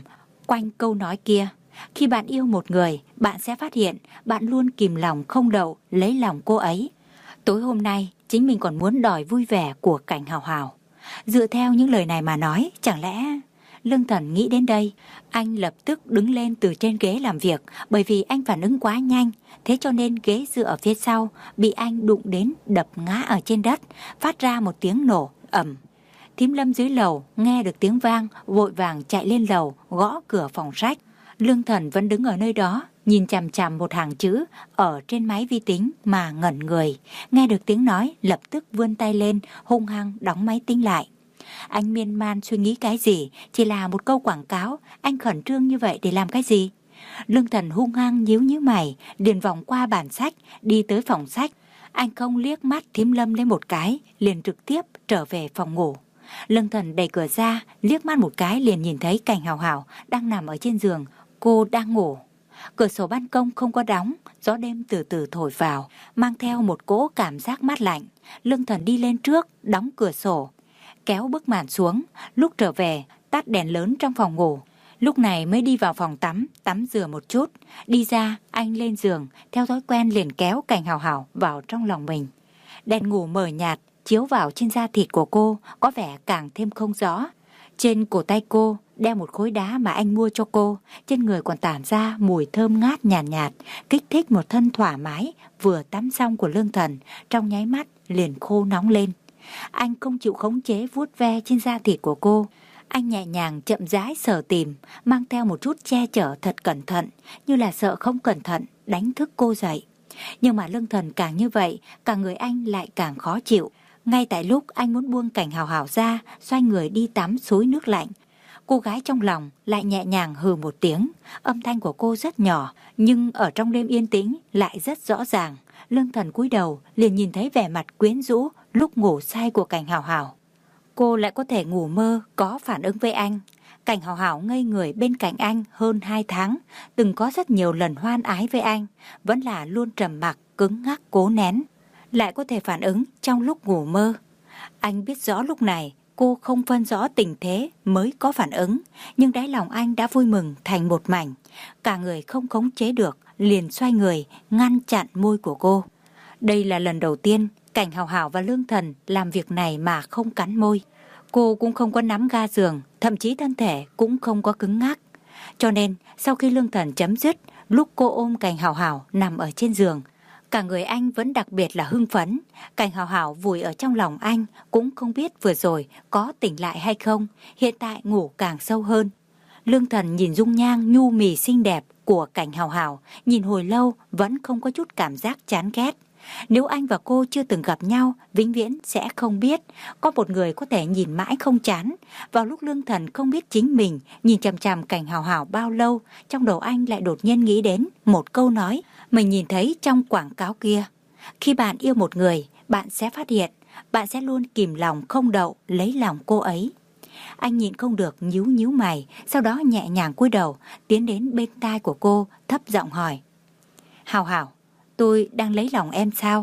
[SPEAKER 2] quanh câu nói kia. Khi bạn yêu một người, bạn sẽ phát hiện bạn luôn kìm lòng không đậu lấy lòng cô ấy. Tối hôm nay, chính mình còn muốn đòi vui vẻ của Cảnh Hào Hào. Dựa theo những lời này mà nói, chẳng lẽ... Lương Thần nghĩ đến đây, anh lập tức đứng lên từ trên ghế làm việc, bởi vì anh phản ứng quá nhanh, thế cho nên ghế dựa ở phía sau bị anh đụng đến đập ngã ở trên đất, phát ra một tiếng nổ ầm. Thím Lâm dưới lầu nghe được tiếng vang, vội vàng chạy lên lầu gõ cửa phòng sách. Lương Thần vẫn đứng ở nơi đó, nhìn chằm chằm một hàng chữ ở trên máy vi tính mà ngẩn người. Nghe được tiếng nói, lập tức vươn tay lên, hung hăng đóng máy tính lại. Anh miên man suy nghĩ cái gì, chỉ là một câu quảng cáo, anh khẩn trương như vậy để làm cái gì? Lương Thần hung hăng nhíu nhíu mày, liền vòng qua bản sách, đi tới phòng sách. Anh không liếc mắt thím Lâm lên một cái, liền trực tiếp trở về phòng ngủ. Lương Thần đẩy cửa ra, liếc mắt một cái liền nhìn thấy Cảnh Hào Hào đang nằm ở trên giường, cô đang ngủ. Cửa sổ ban công không có đóng, gió đêm từ từ thổi vào, mang theo một cỗ cảm giác mát lạnh. Lương Thần đi lên trước, đóng cửa sổ, kéo bức màn xuống, lúc trở về, tắt đèn lớn trong phòng ngủ. Lúc này mới đi vào phòng tắm, tắm rửa một chút. Đi ra, anh lên giường, theo thói quen liền kéo Cảnh Hào Hào vào trong lòng mình. Đèn ngủ mờ nhạt, chiếu vào trên da thịt của cô, có vẻ càng thêm không rõ. Trên cổ tay cô, đeo một khối đá mà anh mua cho cô, trên người còn tản ra mùi thơm ngát nhàn nhạt, nhạt, kích thích một thân thoải mái, vừa tắm xong của Lương Thần, trong nháy mắt liền khô nóng lên. Anh không chịu khống chế vuốt ve trên da thịt của cô. Anh nhẹ nhàng chậm rãi sờ tìm, mang theo một chút che chở thật cẩn thận, như là sợ không cẩn thận đánh thức cô dậy. Nhưng mà Lương Thần càng như vậy, cả người anh lại càng khó chịu. Ngay tại lúc anh muốn buông Cảnh Hào Hào ra, xoay người đi tắm suối nước lạnh, cô gái trong lòng lại nhẹ nhàng hừ một tiếng. Âm thanh của cô rất nhỏ, nhưng ở trong đêm yên tĩnh lại rất rõ ràng. Lương Thần cúi đầu liền nhìn thấy vẻ mặt quyến rũ lúc ngủ say của Cảnh Hào Hào. Cô lại có thể ngủ mơ, có phản ứng với anh. Cảnh Hào Hào ngây người bên cạnh anh hơn hai tháng, từng có rất nhiều lần hoan ái với anh, vẫn là luôn trầm mặc, cứng ngắc cố nén, lại có thể phản ứng trong lúc ngủ mơ. Anh biết rõ lúc này cô không phân rõ tình thế mới có phản ứng, nhưng đáy lòng anh đã vui mừng thành một mảnh. Cả người không khống chế được, liền xoay người, ngăn chặn môi của cô. Đây là lần đầu tiên Cảnh Hào Hào và Lương Thần làm việc này mà không cắn môi. Cô cũng không có nắm ga giường, thậm chí thân thể cũng không có cứng ngắc. Cho nên sau khi Lương Thần chấm dứt, lúc cô ôm Cảnh Hào Hào nằm ở trên giường, cả người anh vẫn đặc biệt là hưng phấn. Cảnh Hào Hào vùi ở trong lòng anh, cũng không biết vừa rồi có tỉnh lại hay không, hiện tại ngủ càng sâu hơn. Lương Thần nhìn dung nhan nhu mì xinh đẹp của Cảnh Hào Hào, nhìn hồi lâu vẫn không có chút cảm giác chán ghét. Nếu anh và cô chưa từng gặp nhau, vĩnh viễn sẽ không biết có một người có thể nhìn mãi không chán. Vào lúc Lương Thần không biết chính mình nhìn chằm chằm Cảnh Hào Hào bao lâu, trong đầu anh lại đột nhiên nghĩ đến một câu nói mình nhìn thấy trong quảng cáo kia. Khi bạn yêu một người, bạn sẽ phát hiện bạn sẽ luôn kìm lòng không đậu lấy lòng cô ấy. Anh nhịn không được nhíu nhíu mày, sau đó nhẹ nhàng cúi đầu tiến đến bên tai của cô, thấp giọng hỏi: Hào Hào, tôi đang lấy lòng em sao?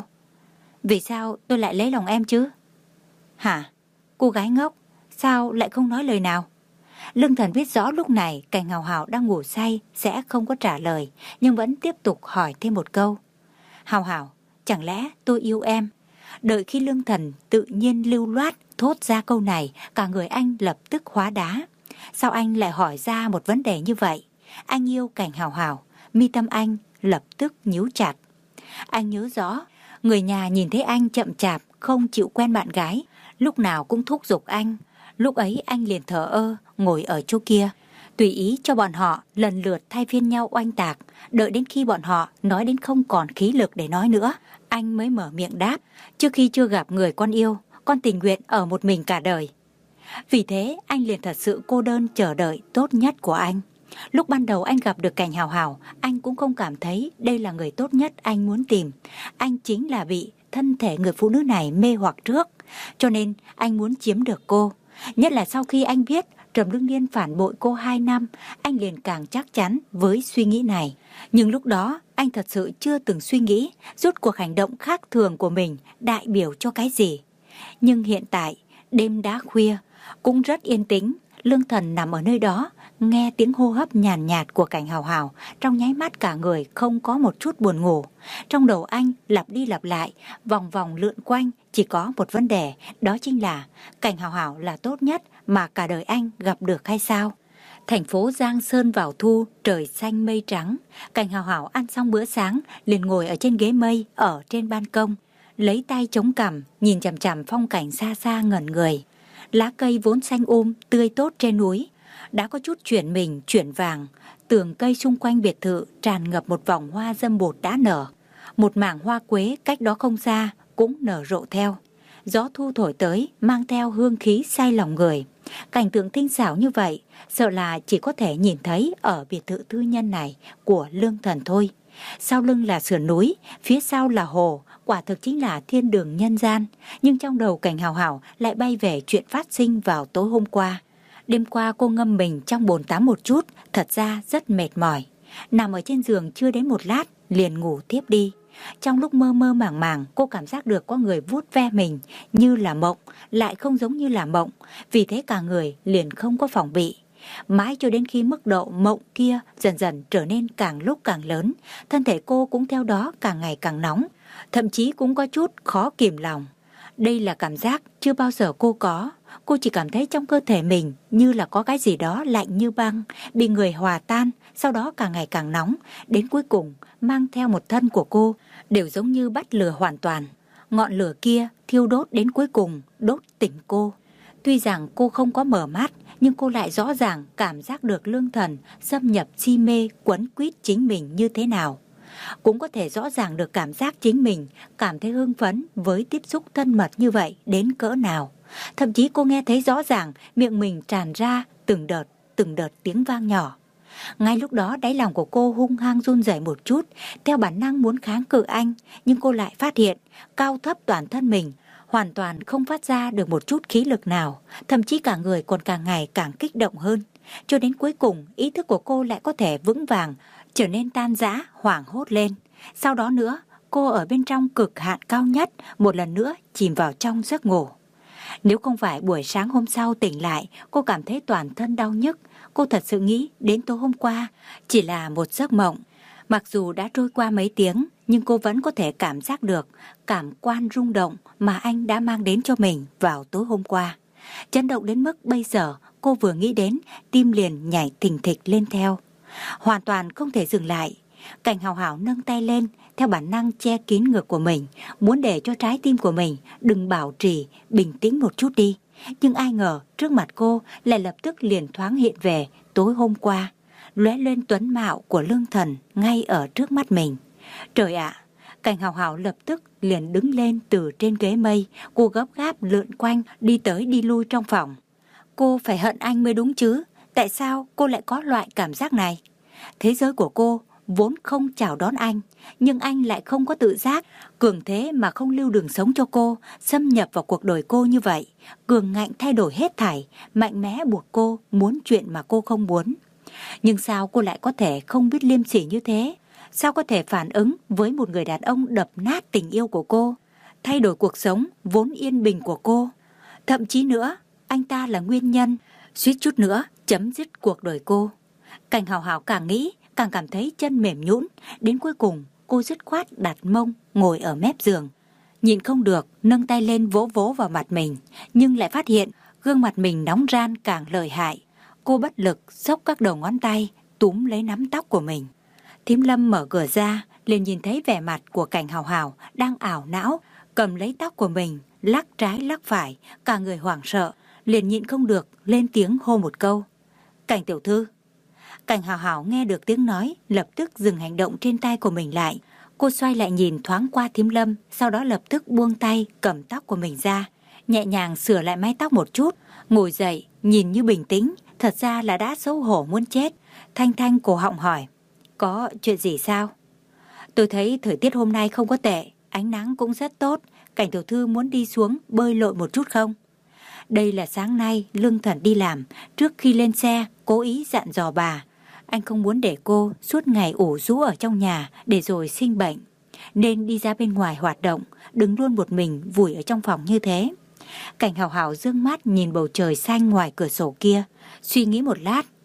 [SPEAKER 2] Vì sao tôi lại lấy lòng em chứ? Hả? Cô gái ngốc, sao lại không nói lời nào? Lương Thần biết rõ lúc này Cảnh Hào Hào đang ngủ say sẽ không có trả lời, nhưng vẫn tiếp tục hỏi thêm một câu: Hào Hào, chẳng lẽ tôi yêu em? Đợi khi Lương Thần tự nhiên lưu loát thốt ra câu này, cả người anh lập tức hóa đá. Sao anh lại hỏi ra một vấn đề như vậy? Anh yêu Cảnh Hào Hào, mi tâm anh lập tức nhíu chặt. Anh nhớ rõ, người nhà nhìn thấy anh chậm chạp, không chịu quen bạn gái, lúc nào cũng thúc giục anh. Lúc ấy anh liền thờ ơ, ngồi ở chỗ kia, tùy ý cho bọn họ lần lượt thay phiên nhau oanh tạc. Đợi đến khi bọn họ nói đến không còn khí lực để nói nữa, anh mới mở miệng đáp: trước khi chưa gặp người con yêu, con tình nguyện ở một mình cả đời. Vì thế anh liền thật sự cô đơn chờ đợi tốt nhất của anh. Lúc ban đầu anh gặp được Cảnh Hào Hào, anh cũng không cảm thấy đây là người tốt nhất anh muốn tìm. Anh chính là bị thân thể người phụ nữ này mê hoặc trước, cho nên anh muốn chiếm được cô. Nhất là sau khi anh biết Trầm Lương Niên phản bội cô hai năm, anh liền càng chắc chắn với suy nghĩ này. Nhưng lúc đó anh thật sự chưa từng suy nghĩ rốt cuộc hành động khác thường của mình đại biểu cho cái gì. Nhưng hiện tại, đêm đã khuya, cũng rất yên tĩnh, Lương Thần nằm ở nơi đó, nghe tiếng hô hấp nhàn nhạt, nhạt của Cảnh Hào Hào, trong nháy mắt cả người không có một chút buồn ngủ. Trong đầu anh lặp đi lặp lại, vòng vòng lượn quanh, chỉ có một vấn đề, đó chính là Cảnh Hào Hào là tốt nhất mà cả đời anh gặp được hay sao? Thành phố Giang Sơn vào thu, trời xanh mây trắng. Cảnh Hào Hào ăn xong bữa sáng, liền ngồi ở trên ghế mây ở trên ban công, lấy tay chống cằm, nhìn chằm chằm phong cảnh xa xa ngẩn người. Lá cây vốn xanh um, tươi tốt trên núi đã có chút chuyển mình, chuyển vàng. Tường cây xung quanh biệt thự tràn ngập một vòng hoa dâm bụt đã nở. Một mảng hoa quế cách đó không xa cũng nở rộ theo. Gió thu thổi tới, mang theo hương khí say lòng người. Cảnh tượng tinh xảo như vậy, sợ là chỉ có thể nhìn thấy ở biệt thự tư nhân này của Lương Thần thôi. Sau lưng là sườn núi, phía sau là hồ, quả thực chính là thiên đường nhân gian. Nhưng trong đầu Cảnh Hào Hào lại bay về chuyện phát sinh vào tối hôm qua. Đêm qua cô ngâm mình trong bồn tắm một chút, thật ra rất mệt mỏi. Nằm ở trên giường chưa đến một lát, liền ngủ tiếp đi. Trong lúc mơ mơ màng màng, cô cảm giác được có người vuốt ve mình, như là mộng, lại không giống như là mộng. Vì thế cả người liền không có phòng bị. Mãi cho đến khi mức độ mộng kia dần dần trở nên càng lúc càng lớn, thân thể cô cũng theo đó càng ngày càng nóng, thậm chí cũng có chút khó kìm lòng. Đây là cảm giác chưa bao giờ cô có. Cô chỉ cảm thấy trong cơ thể mình như là có cái gì đó lạnh như băng, bị người hòa tan, sau đó càng ngày càng nóng, đến cuối cùng mang theo một thân của cô, đều giống như bắt lửa hoàn toàn. Ngọn lửa kia thiêu đốt đến cuối cùng, đốt tỉnh cô. Tuy rằng cô không có mở mắt, nhưng cô lại rõ ràng cảm giác được Lương Thần xâm nhập si mê quấn quýt chính mình như thế nào. Cũng có thể rõ ràng được cảm giác chính mình cảm thấy hưng phấn với tiếp xúc thân mật như vậy đến cỡ nào. Thậm chí cô nghe thấy rõ ràng miệng mình tràn ra từng đợt, từng đợt tiếng vang nhỏ. Ngay lúc đó đáy lòng của cô hung hăng run rẩy một chút, theo bản năng muốn kháng cự anh, nhưng cô lại phát hiện cao thấp toàn thân mình hoàn toàn không phát ra được một chút khí lực nào, thậm chí cả người còn càng ngày càng kích động hơn. Cho đến cuối cùng ý thức của cô lại có thể vững vàng, trở nên tan rã, hoảng hốt lên. Sau đó nữa, cô ở bên trong cực hạn cao nhất, một lần nữa chìm vào trong giấc ngủ. Nếu không phải buổi sáng hôm sau tỉnh lại, cô cảm thấy toàn thân đau nhức, cô thật sự nghĩ đến tối hôm qua chỉ là một giấc mộng. Mặc dù đã trôi qua mấy tiếng, nhưng cô vẫn có thể cảm giác được cảm quan rung động mà anh đã mang đến cho mình vào tối hôm qua. Chấn động đến mức bây giờ cô vừa nghĩ đến, tim liền nhảy thình thịch lên theo. Hoàn toàn không thể dừng lại. Cảnh Hào Hào nâng tay lên, theo bản năng che kín ngực của mình, muốn để cho trái tim của mình đừng bảo trì, bình tĩnh một chút đi. Nhưng ai ngờ trước mặt cô lại lập tức liền thoáng hiện về tối hôm qua, lóe lên tuấn mạo của Lương Thần ngay ở trước mắt mình. Trời ạ! Cảnh Hào Hào lập tức liền đứng lên từ trên ghế mây, cô gấp gáp lượn quanh, đi tới đi lui trong phòng. Cô phải hận anh mới đúng chứ, tại sao cô lại có loại cảm giác này? Thế giới của cô vốn không chào đón anh, nhưng anh lại không có tự giác, cường thế mà không lưu đường sống cho cô, xâm nhập vào cuộc đời cô như vậy, cường ngạnh thay đổi hết thảy, mạnh mẽ buộc cô muốn chuyện mà cô không muốn. Nhưng sao cô lại có thể không biết liêm sỉ như thế? Sao có thể phản ứng với một người đàn ông đập nát tình yêu của cô, thay đổi cuộc sống vốn yên bình của cô? Thậm chí nữa, anh ta là nguyên nhân suýt chút nữa chấm dứt cuộc đời cô. Cảnh Hào Hào càng nghĩ càng cảm thấy chân mềm nhũn, đến cuối cùng cô dứt khoát đặt mông ngồi ở mép giường, nhịn không được nâng tay lên vỗ vỗ vào mặt mình, nhưng lại phát hiện gương mặt mình nóng ran càng lợi hại. Cô bất lực xốc các đầu ngón tay túm lấy nắm tóc của mình. Thím Lâm mở cửa ra, liền nhìn thấy vẻ mặt của Cảnh Hào Hào đang ảo não, cầm lấy tóc của mình lắc trái lắc phải, cả người hoảng sợ, liền nhịn không được lên tiếng hô một câu: Cảnh tiểu thư. Cảnh Hào Hào nghe được tiếng nói, lập tức dừng hành động trên tay của mình lại. Cô xoay lại nhìn thoáng qua thím Lâm, sau đó lập tức buông tay cầm tóc của mình ra, nhẹ nhàng sửa lại mái tóc một chút, ngồi dậy nhìn như bình tĩnh, thật ra là đã xấu hổ muốn chết. Thanh thanh cổ họng hỏi: Có chuyện gì sao? Tôi thấy thời tiết hôm nay không có tệ, ánh nắng cũng rất tốt, Cảnh tiểu thư muốn đi xuống bơi lội một chút không? Đây là sáng nay Lương Thần đi làm, trước khi lên xe cố ý dặn dò bà, anh không muốn để cô suốt ngày ủ rũ ở trong nhà để rồi sinh bệnh, nên đi ra bên ngoài hoạt động, đừng luôn một mình vùi ở trong phòng như thế. Cảnh Hào Hào dương mắt nhìn bầu trời xanh ngoài cửa sổ kia, suy nghĩ một lát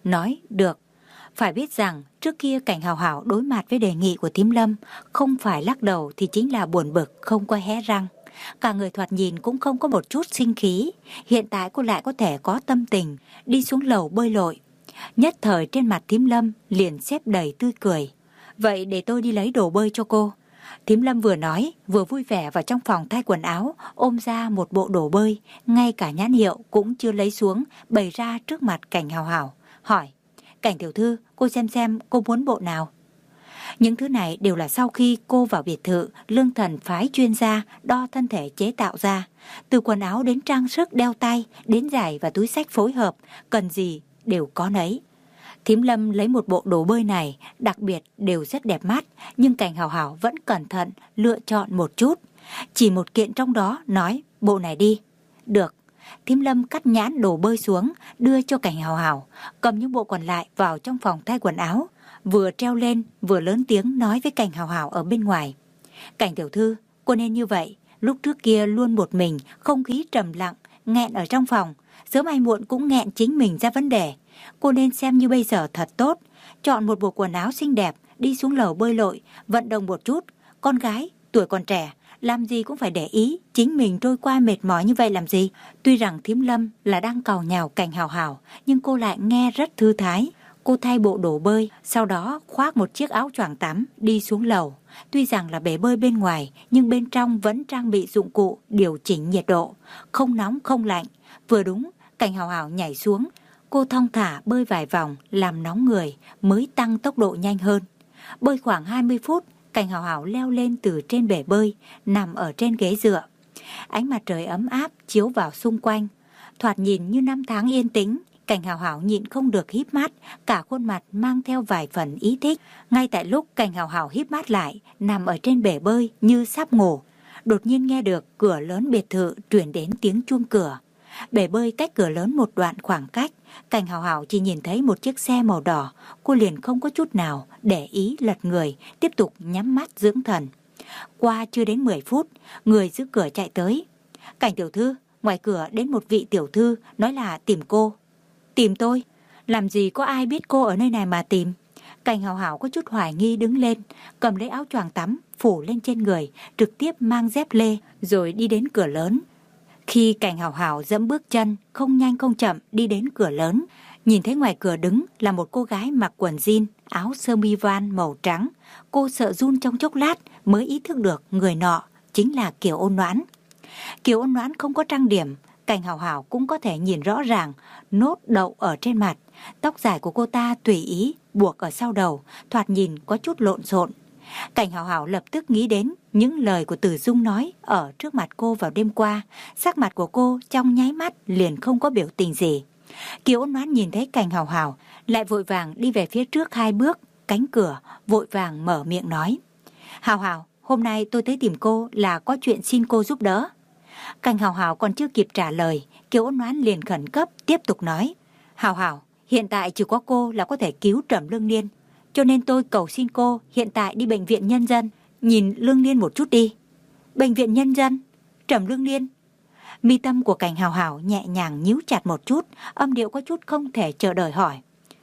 [SPEAKER 2] nói được. Phải biết rằng trước kia Cảnh Hào Hảo đối mặt với đề nghị của Thím Lâm, không phải lắc đầu thì chính là buồn bực, không có hé răng. Cả người thoạt nhìn cũng không có một chút sinh khí. Hiện tại cô lại có thể có tâm tình đi xuống lầu bơi lội. Nhất thời trên mặt Thím Lâm liền xếp đầy tươi cười. Vậy để tôi đi lấy đồ bơi cho cô. Thím Lâm vừa nói vừa vui vẻ vào trong phòng thay quần áo, ôm ra một bộ đồ bơi, ngay cả nhãn hiệu cũng chưa lấy xuống, bày ra trước mặt Cảnh Hào Hảo, hỏi: Cảnh tiểu thư, cô xem xem cô muốn bộ nào? Những thứ này đều là sau khi cô vào biệt thự, Lương Thần phái chuyên gia đo thân thể chế tạo ra. Từ quần áo đến trang sức đeo tay, đến giày và túi xách phối hợp, cần gì đều có nấy. Thím Lâm lấy một bộ đồ bơi này, đặc biệt đều rất đẹp mắt, nhưng Cảnh Hào Hảo vẫn cẩn thận lựa chọn một chút. Chỉ một kiện trong đó nói: bộ này đi. Được. Thím Lâm cắt nhãn đồ bơi xuống, đưa cho Cảnh Hào Hảo, cầm những bộ còn lại vào trong phòng thay quần áo, vừa treo lên vừa lớn tiếng nói với Cảnh Hào Hảo ở bên ngoài: Cảnh tiểu thư, cô nên như vậy. Lúc trước kia luôn một mình, không khí trầm lặng, nghẹn ở trong phòng, sớm hay muộn cũng nghẹn chính mình ra vấn đề. Cô nên xem như bây giờ thật tốt, chọn một bộ quần áo xinh đẹp, đi xuống lầu bơi lội, vận động một chút. Con gái, tuổi còn trẻ, làm gì cũng phải để ý chính mình trôi qua mệt mỏi như vậy làm gì. Tuy rằng Thím Lâm là đang càu nhào Cảnh Hào Hảo, nhưng cô lại nghe rất thư thái. Cô thay bộ đồ bơi, sau đó khoác một chiếc áo choàng tắm đi xuống lầu. Tuy rằng là bể bơi bên ngoài, nhưng bên trong vẫn trang bị dụng cụ điều chỉnh nhiệt độ, không nóng không lạnh. Vừa đúng, Cảnh Hào Hảo nhảy xuống, cô thong thả bơi vài vòng làm nóng người mới tăng tốc độ nhanh hơn. Bơi khoảng hai mươi phút, Cảnh Hào Hảo leo lên từ trên bể bơi, nằm ở trên ghế dựa. Ánh mặt trời ấm áp chiếu vào xung quanh, thoạt nhìn như năm tháng yên tĩnh. Cảnh Hào Hảo nhịn không được híp mắt, cả khuôn mặt mang theo vài phần ý thích. Ngay tại lúc Cảnh Hào Hảo híp mắt lại, nằm ở trên bể bơi như sắp ngủ, đột nhiên nghe được cửa lớn biệt thự truyền đến tiếng chuông cửa. Bể bơi cách cửa lớn một đoạn khoảng cách, Cảnh Hào Hảo chỉ nhìn thấy một chiếc xe màu đỏ. Cô liền không có chút nào để ý, lật người, tiếp tục nhắm mắt dưỡng thần. Qua chưa đến mười phút, người giữ cửa chạy tới. Cảnh tiểu thư, ngoài cửa đến một vị tiểu thư, nói là tìm cô. Tìm tôi? Làm gì có ai biết cô ở nơi này mà tìm? Cảnh Hào Hảo có chút hoài nghi đứng lên, cầm lấy áo choàng tắm phủ lên trên người, trực tiếp mang dép lê rồi đi đến cửa lớn. Khi Cảnh Hào Hảo dẫm bước chân, không nhanh không chậm đi đến cửa lớn, nhìn thấy ngoài cửa đứng là một cô gái mặc quần jean, áo sơ mi van màu trắng. Cô sợ run trong chốc lát mới ý thức được người nọ chính là Kiều Ôn Noãn. Kiều Ôn Noãn không có trang điểm, Cảnh Hào Hảo cũng có thể nhìn rõ ràng nốt đậu ở trên mặt. Tóc dài của cô ta tùy ý buộc ở sau đầu, thoạt nhìn có chút lộn xộn. Cảnh Hào Hảo lập tức nghĩ đến những lời của Từ Dung nói ở trước mặt cô vào đêm qua. Sắc mặt của cô trong nháy mắt liền không có biểu tình gì. Kiều Ôn Noãn nhìn thấy Cảnh Hào Hảo, lại vội vàng đi về phía trước hai bước, cánh cửa, vội vàng mở miệng nói: Hào Hảo, hôm nay tôi tới tìm cô là có chuyện xin cô giúp đỡ. Cảnh Hào Hảo còn chưa kịp trả lời, Kiều Ôn Noãn liền khẩn cấp tiếp tục nói: Hào Hảo, hiện tại chỉ có cô là có thể cứu Trầm Lương Niên, cho nên tôi cầu xin cô hiện tại đi bệnh viện nhân dân nhìn Lương Niên một chút đi. Bệnh viện nhân dân? Trầm Lương Niên? Mi tâm của Cảnh Hào Hảo nhẹ nhàng nhíu chặt một chút, âm điệu có chút không thể chờ đợi hỏi: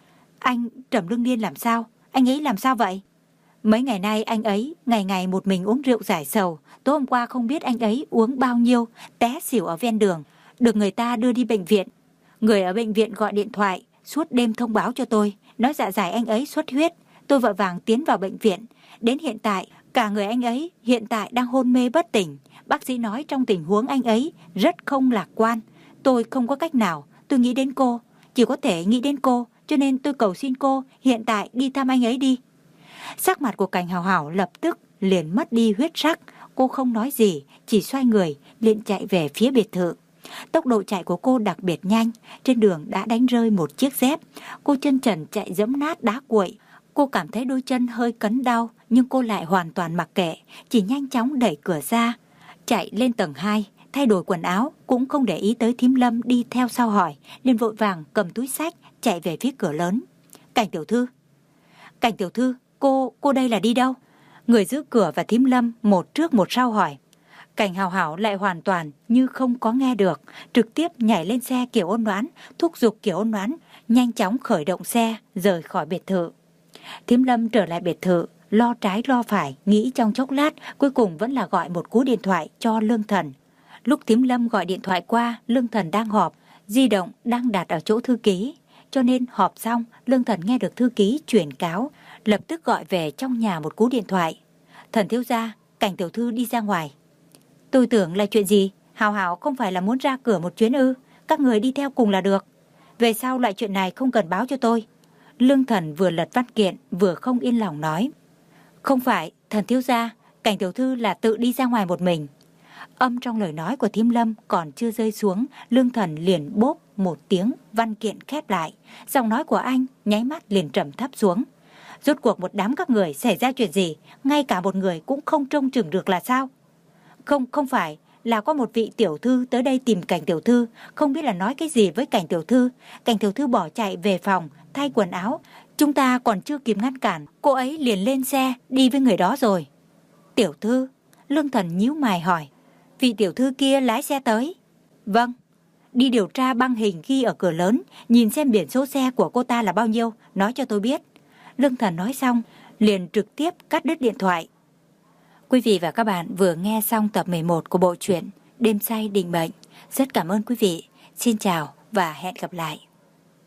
[SPEAKER 2] Anh Trầm Lương Niên làm sao? Anh ấy làm sao vậy? Mấy ngày nay anh ấy ngày ngày một mình uống rượu giải sầu. Tối hôm qua không biết anh ấy uống bao nhiêu, té xỉu ở ven đường, được người ta đưa đi bệnh viện. Người ở bệnh viện gọi điện thoại suốt đêm thông báo cho tôi, nói dạ dày anh ấy xuất huyết. Tôi vội vàng tiến vào bệnh viện. Đến hiện tại, cả người anh ấy hiện tại đang hôn mê bất tỉnh. Bác sĩ nói trong tình huống anh ấy rất không lạc quan. Tôi không có cách nào, tôi nghĩ đến cô, chỉ có thể nghĩ đến cô, cho nên tôi cầu xin cô hiện tại đi thăm anh ấy đi. Sắc mặt của Cảnh Hào Hảo lập tức liền mất đi huyết sắc. Cô không nói gì, chỉ xoay người liền chạy về phía biệt thự. Tốc độ chạy của cô đặc biệt nhanh, trên đường đã đánh rơi một chiếc dép. Cô chân trần chạy giẫm nát đá cuội. Cô cảm thấy đôi chân hơi cấn đau, nhưng cô lại hoàn toàn mặc kệ, chỉ nhanh chóng đẩy cửa ra, chạy lên tầng hai, thay đổi quần áo, cũng không để ý tới Thím Lâm đi theo sau hỏi, liền vội vàng cầm túi xách chạy về phía cửa lớn. Cảnh tiểu thư, Cảnh tiểu thư, cô, cô đây là đi đâu? Người giữ cửa và Thím Lâm một trước một sau hỏi. Cảnh Hào Hảo lại hoàn toàn như không có nghe được, trực tiếp nhảy lên xe Kiều Ôn Noãn, thúc giục Kiều Ôn Noãn nhanh chóng khởi động xe rời khỏi biệt thự. Thím Lâm trở lại biệt thự, lo trái lo phải, nghĩ trong chốc lát, cuối cùng vẫn là gọi một cú điện thoại cho Lương Thần. Lúc Thím Lâm gọi điện thoại qua, Lương Thần đang họp, di động đang đặt ở chỗ thư ký. Cho nên họp xong, Lương Thần nghe được thư ký chuyển cáo, lập tức gọi về trong nhà một cú điện thoại. Thần thiếu gia, Cảnh tiểu thư đi ra ngoài. Tôi tưởng là chuyện gì? Hào Hào không phải là muốn ra cửa một chuyến ư? Các người đi theo cùng là được. Về sau loại chuyện này không cần báo cho tôi. Lương Thần vừa lật văn kiện vừa không yên lòng nói. Không phải, thần thiếu gia, Cảnh tiểu thư là tự đi ra ngoài một mình. Âm trong lời nói của Thím Lâm còn chưa rơi xuống, Lương Thần liền bốp một tiếng, văn kiện khép lại. Giọng nói của anh nháy mắt liền trầm thấp xuống. Rốt cuộc một đám các người xảy ra chuyện gì, ngay cả một người cũng không trông chừng được là sao? Không, không phải, là có một vị tiểu thư tới đây tìm Cảnh tiểu thư, không biết là nói cái gì với Cảnh tiểu thư. Cảnh tiểu thư bỏ chạy về phòng, thay quần áo. Chúng ta còn chưa kịp ngăn cản, cô ấy liền lên xe, đi với người đó rồi. Tiểu thư? Lương Thần nhíu mày hỏi. Vị tiểu thư kia lái xe tới. Vâng. Đi điều tra băng hình ghi ở cửa lớn, nhìn xem biển số xe của cô ta là bao nhiêu, nói cho tôi biết. Lương Thần nói xong, liền trực tiếp cắt đứt điện thoại. Quý vị và các bạn vừa nghe xong tập mười một của bộ truyện Đêm say định mệnh. Rất cảm ơn quý vị. Xin chào và hẹn gặp lại.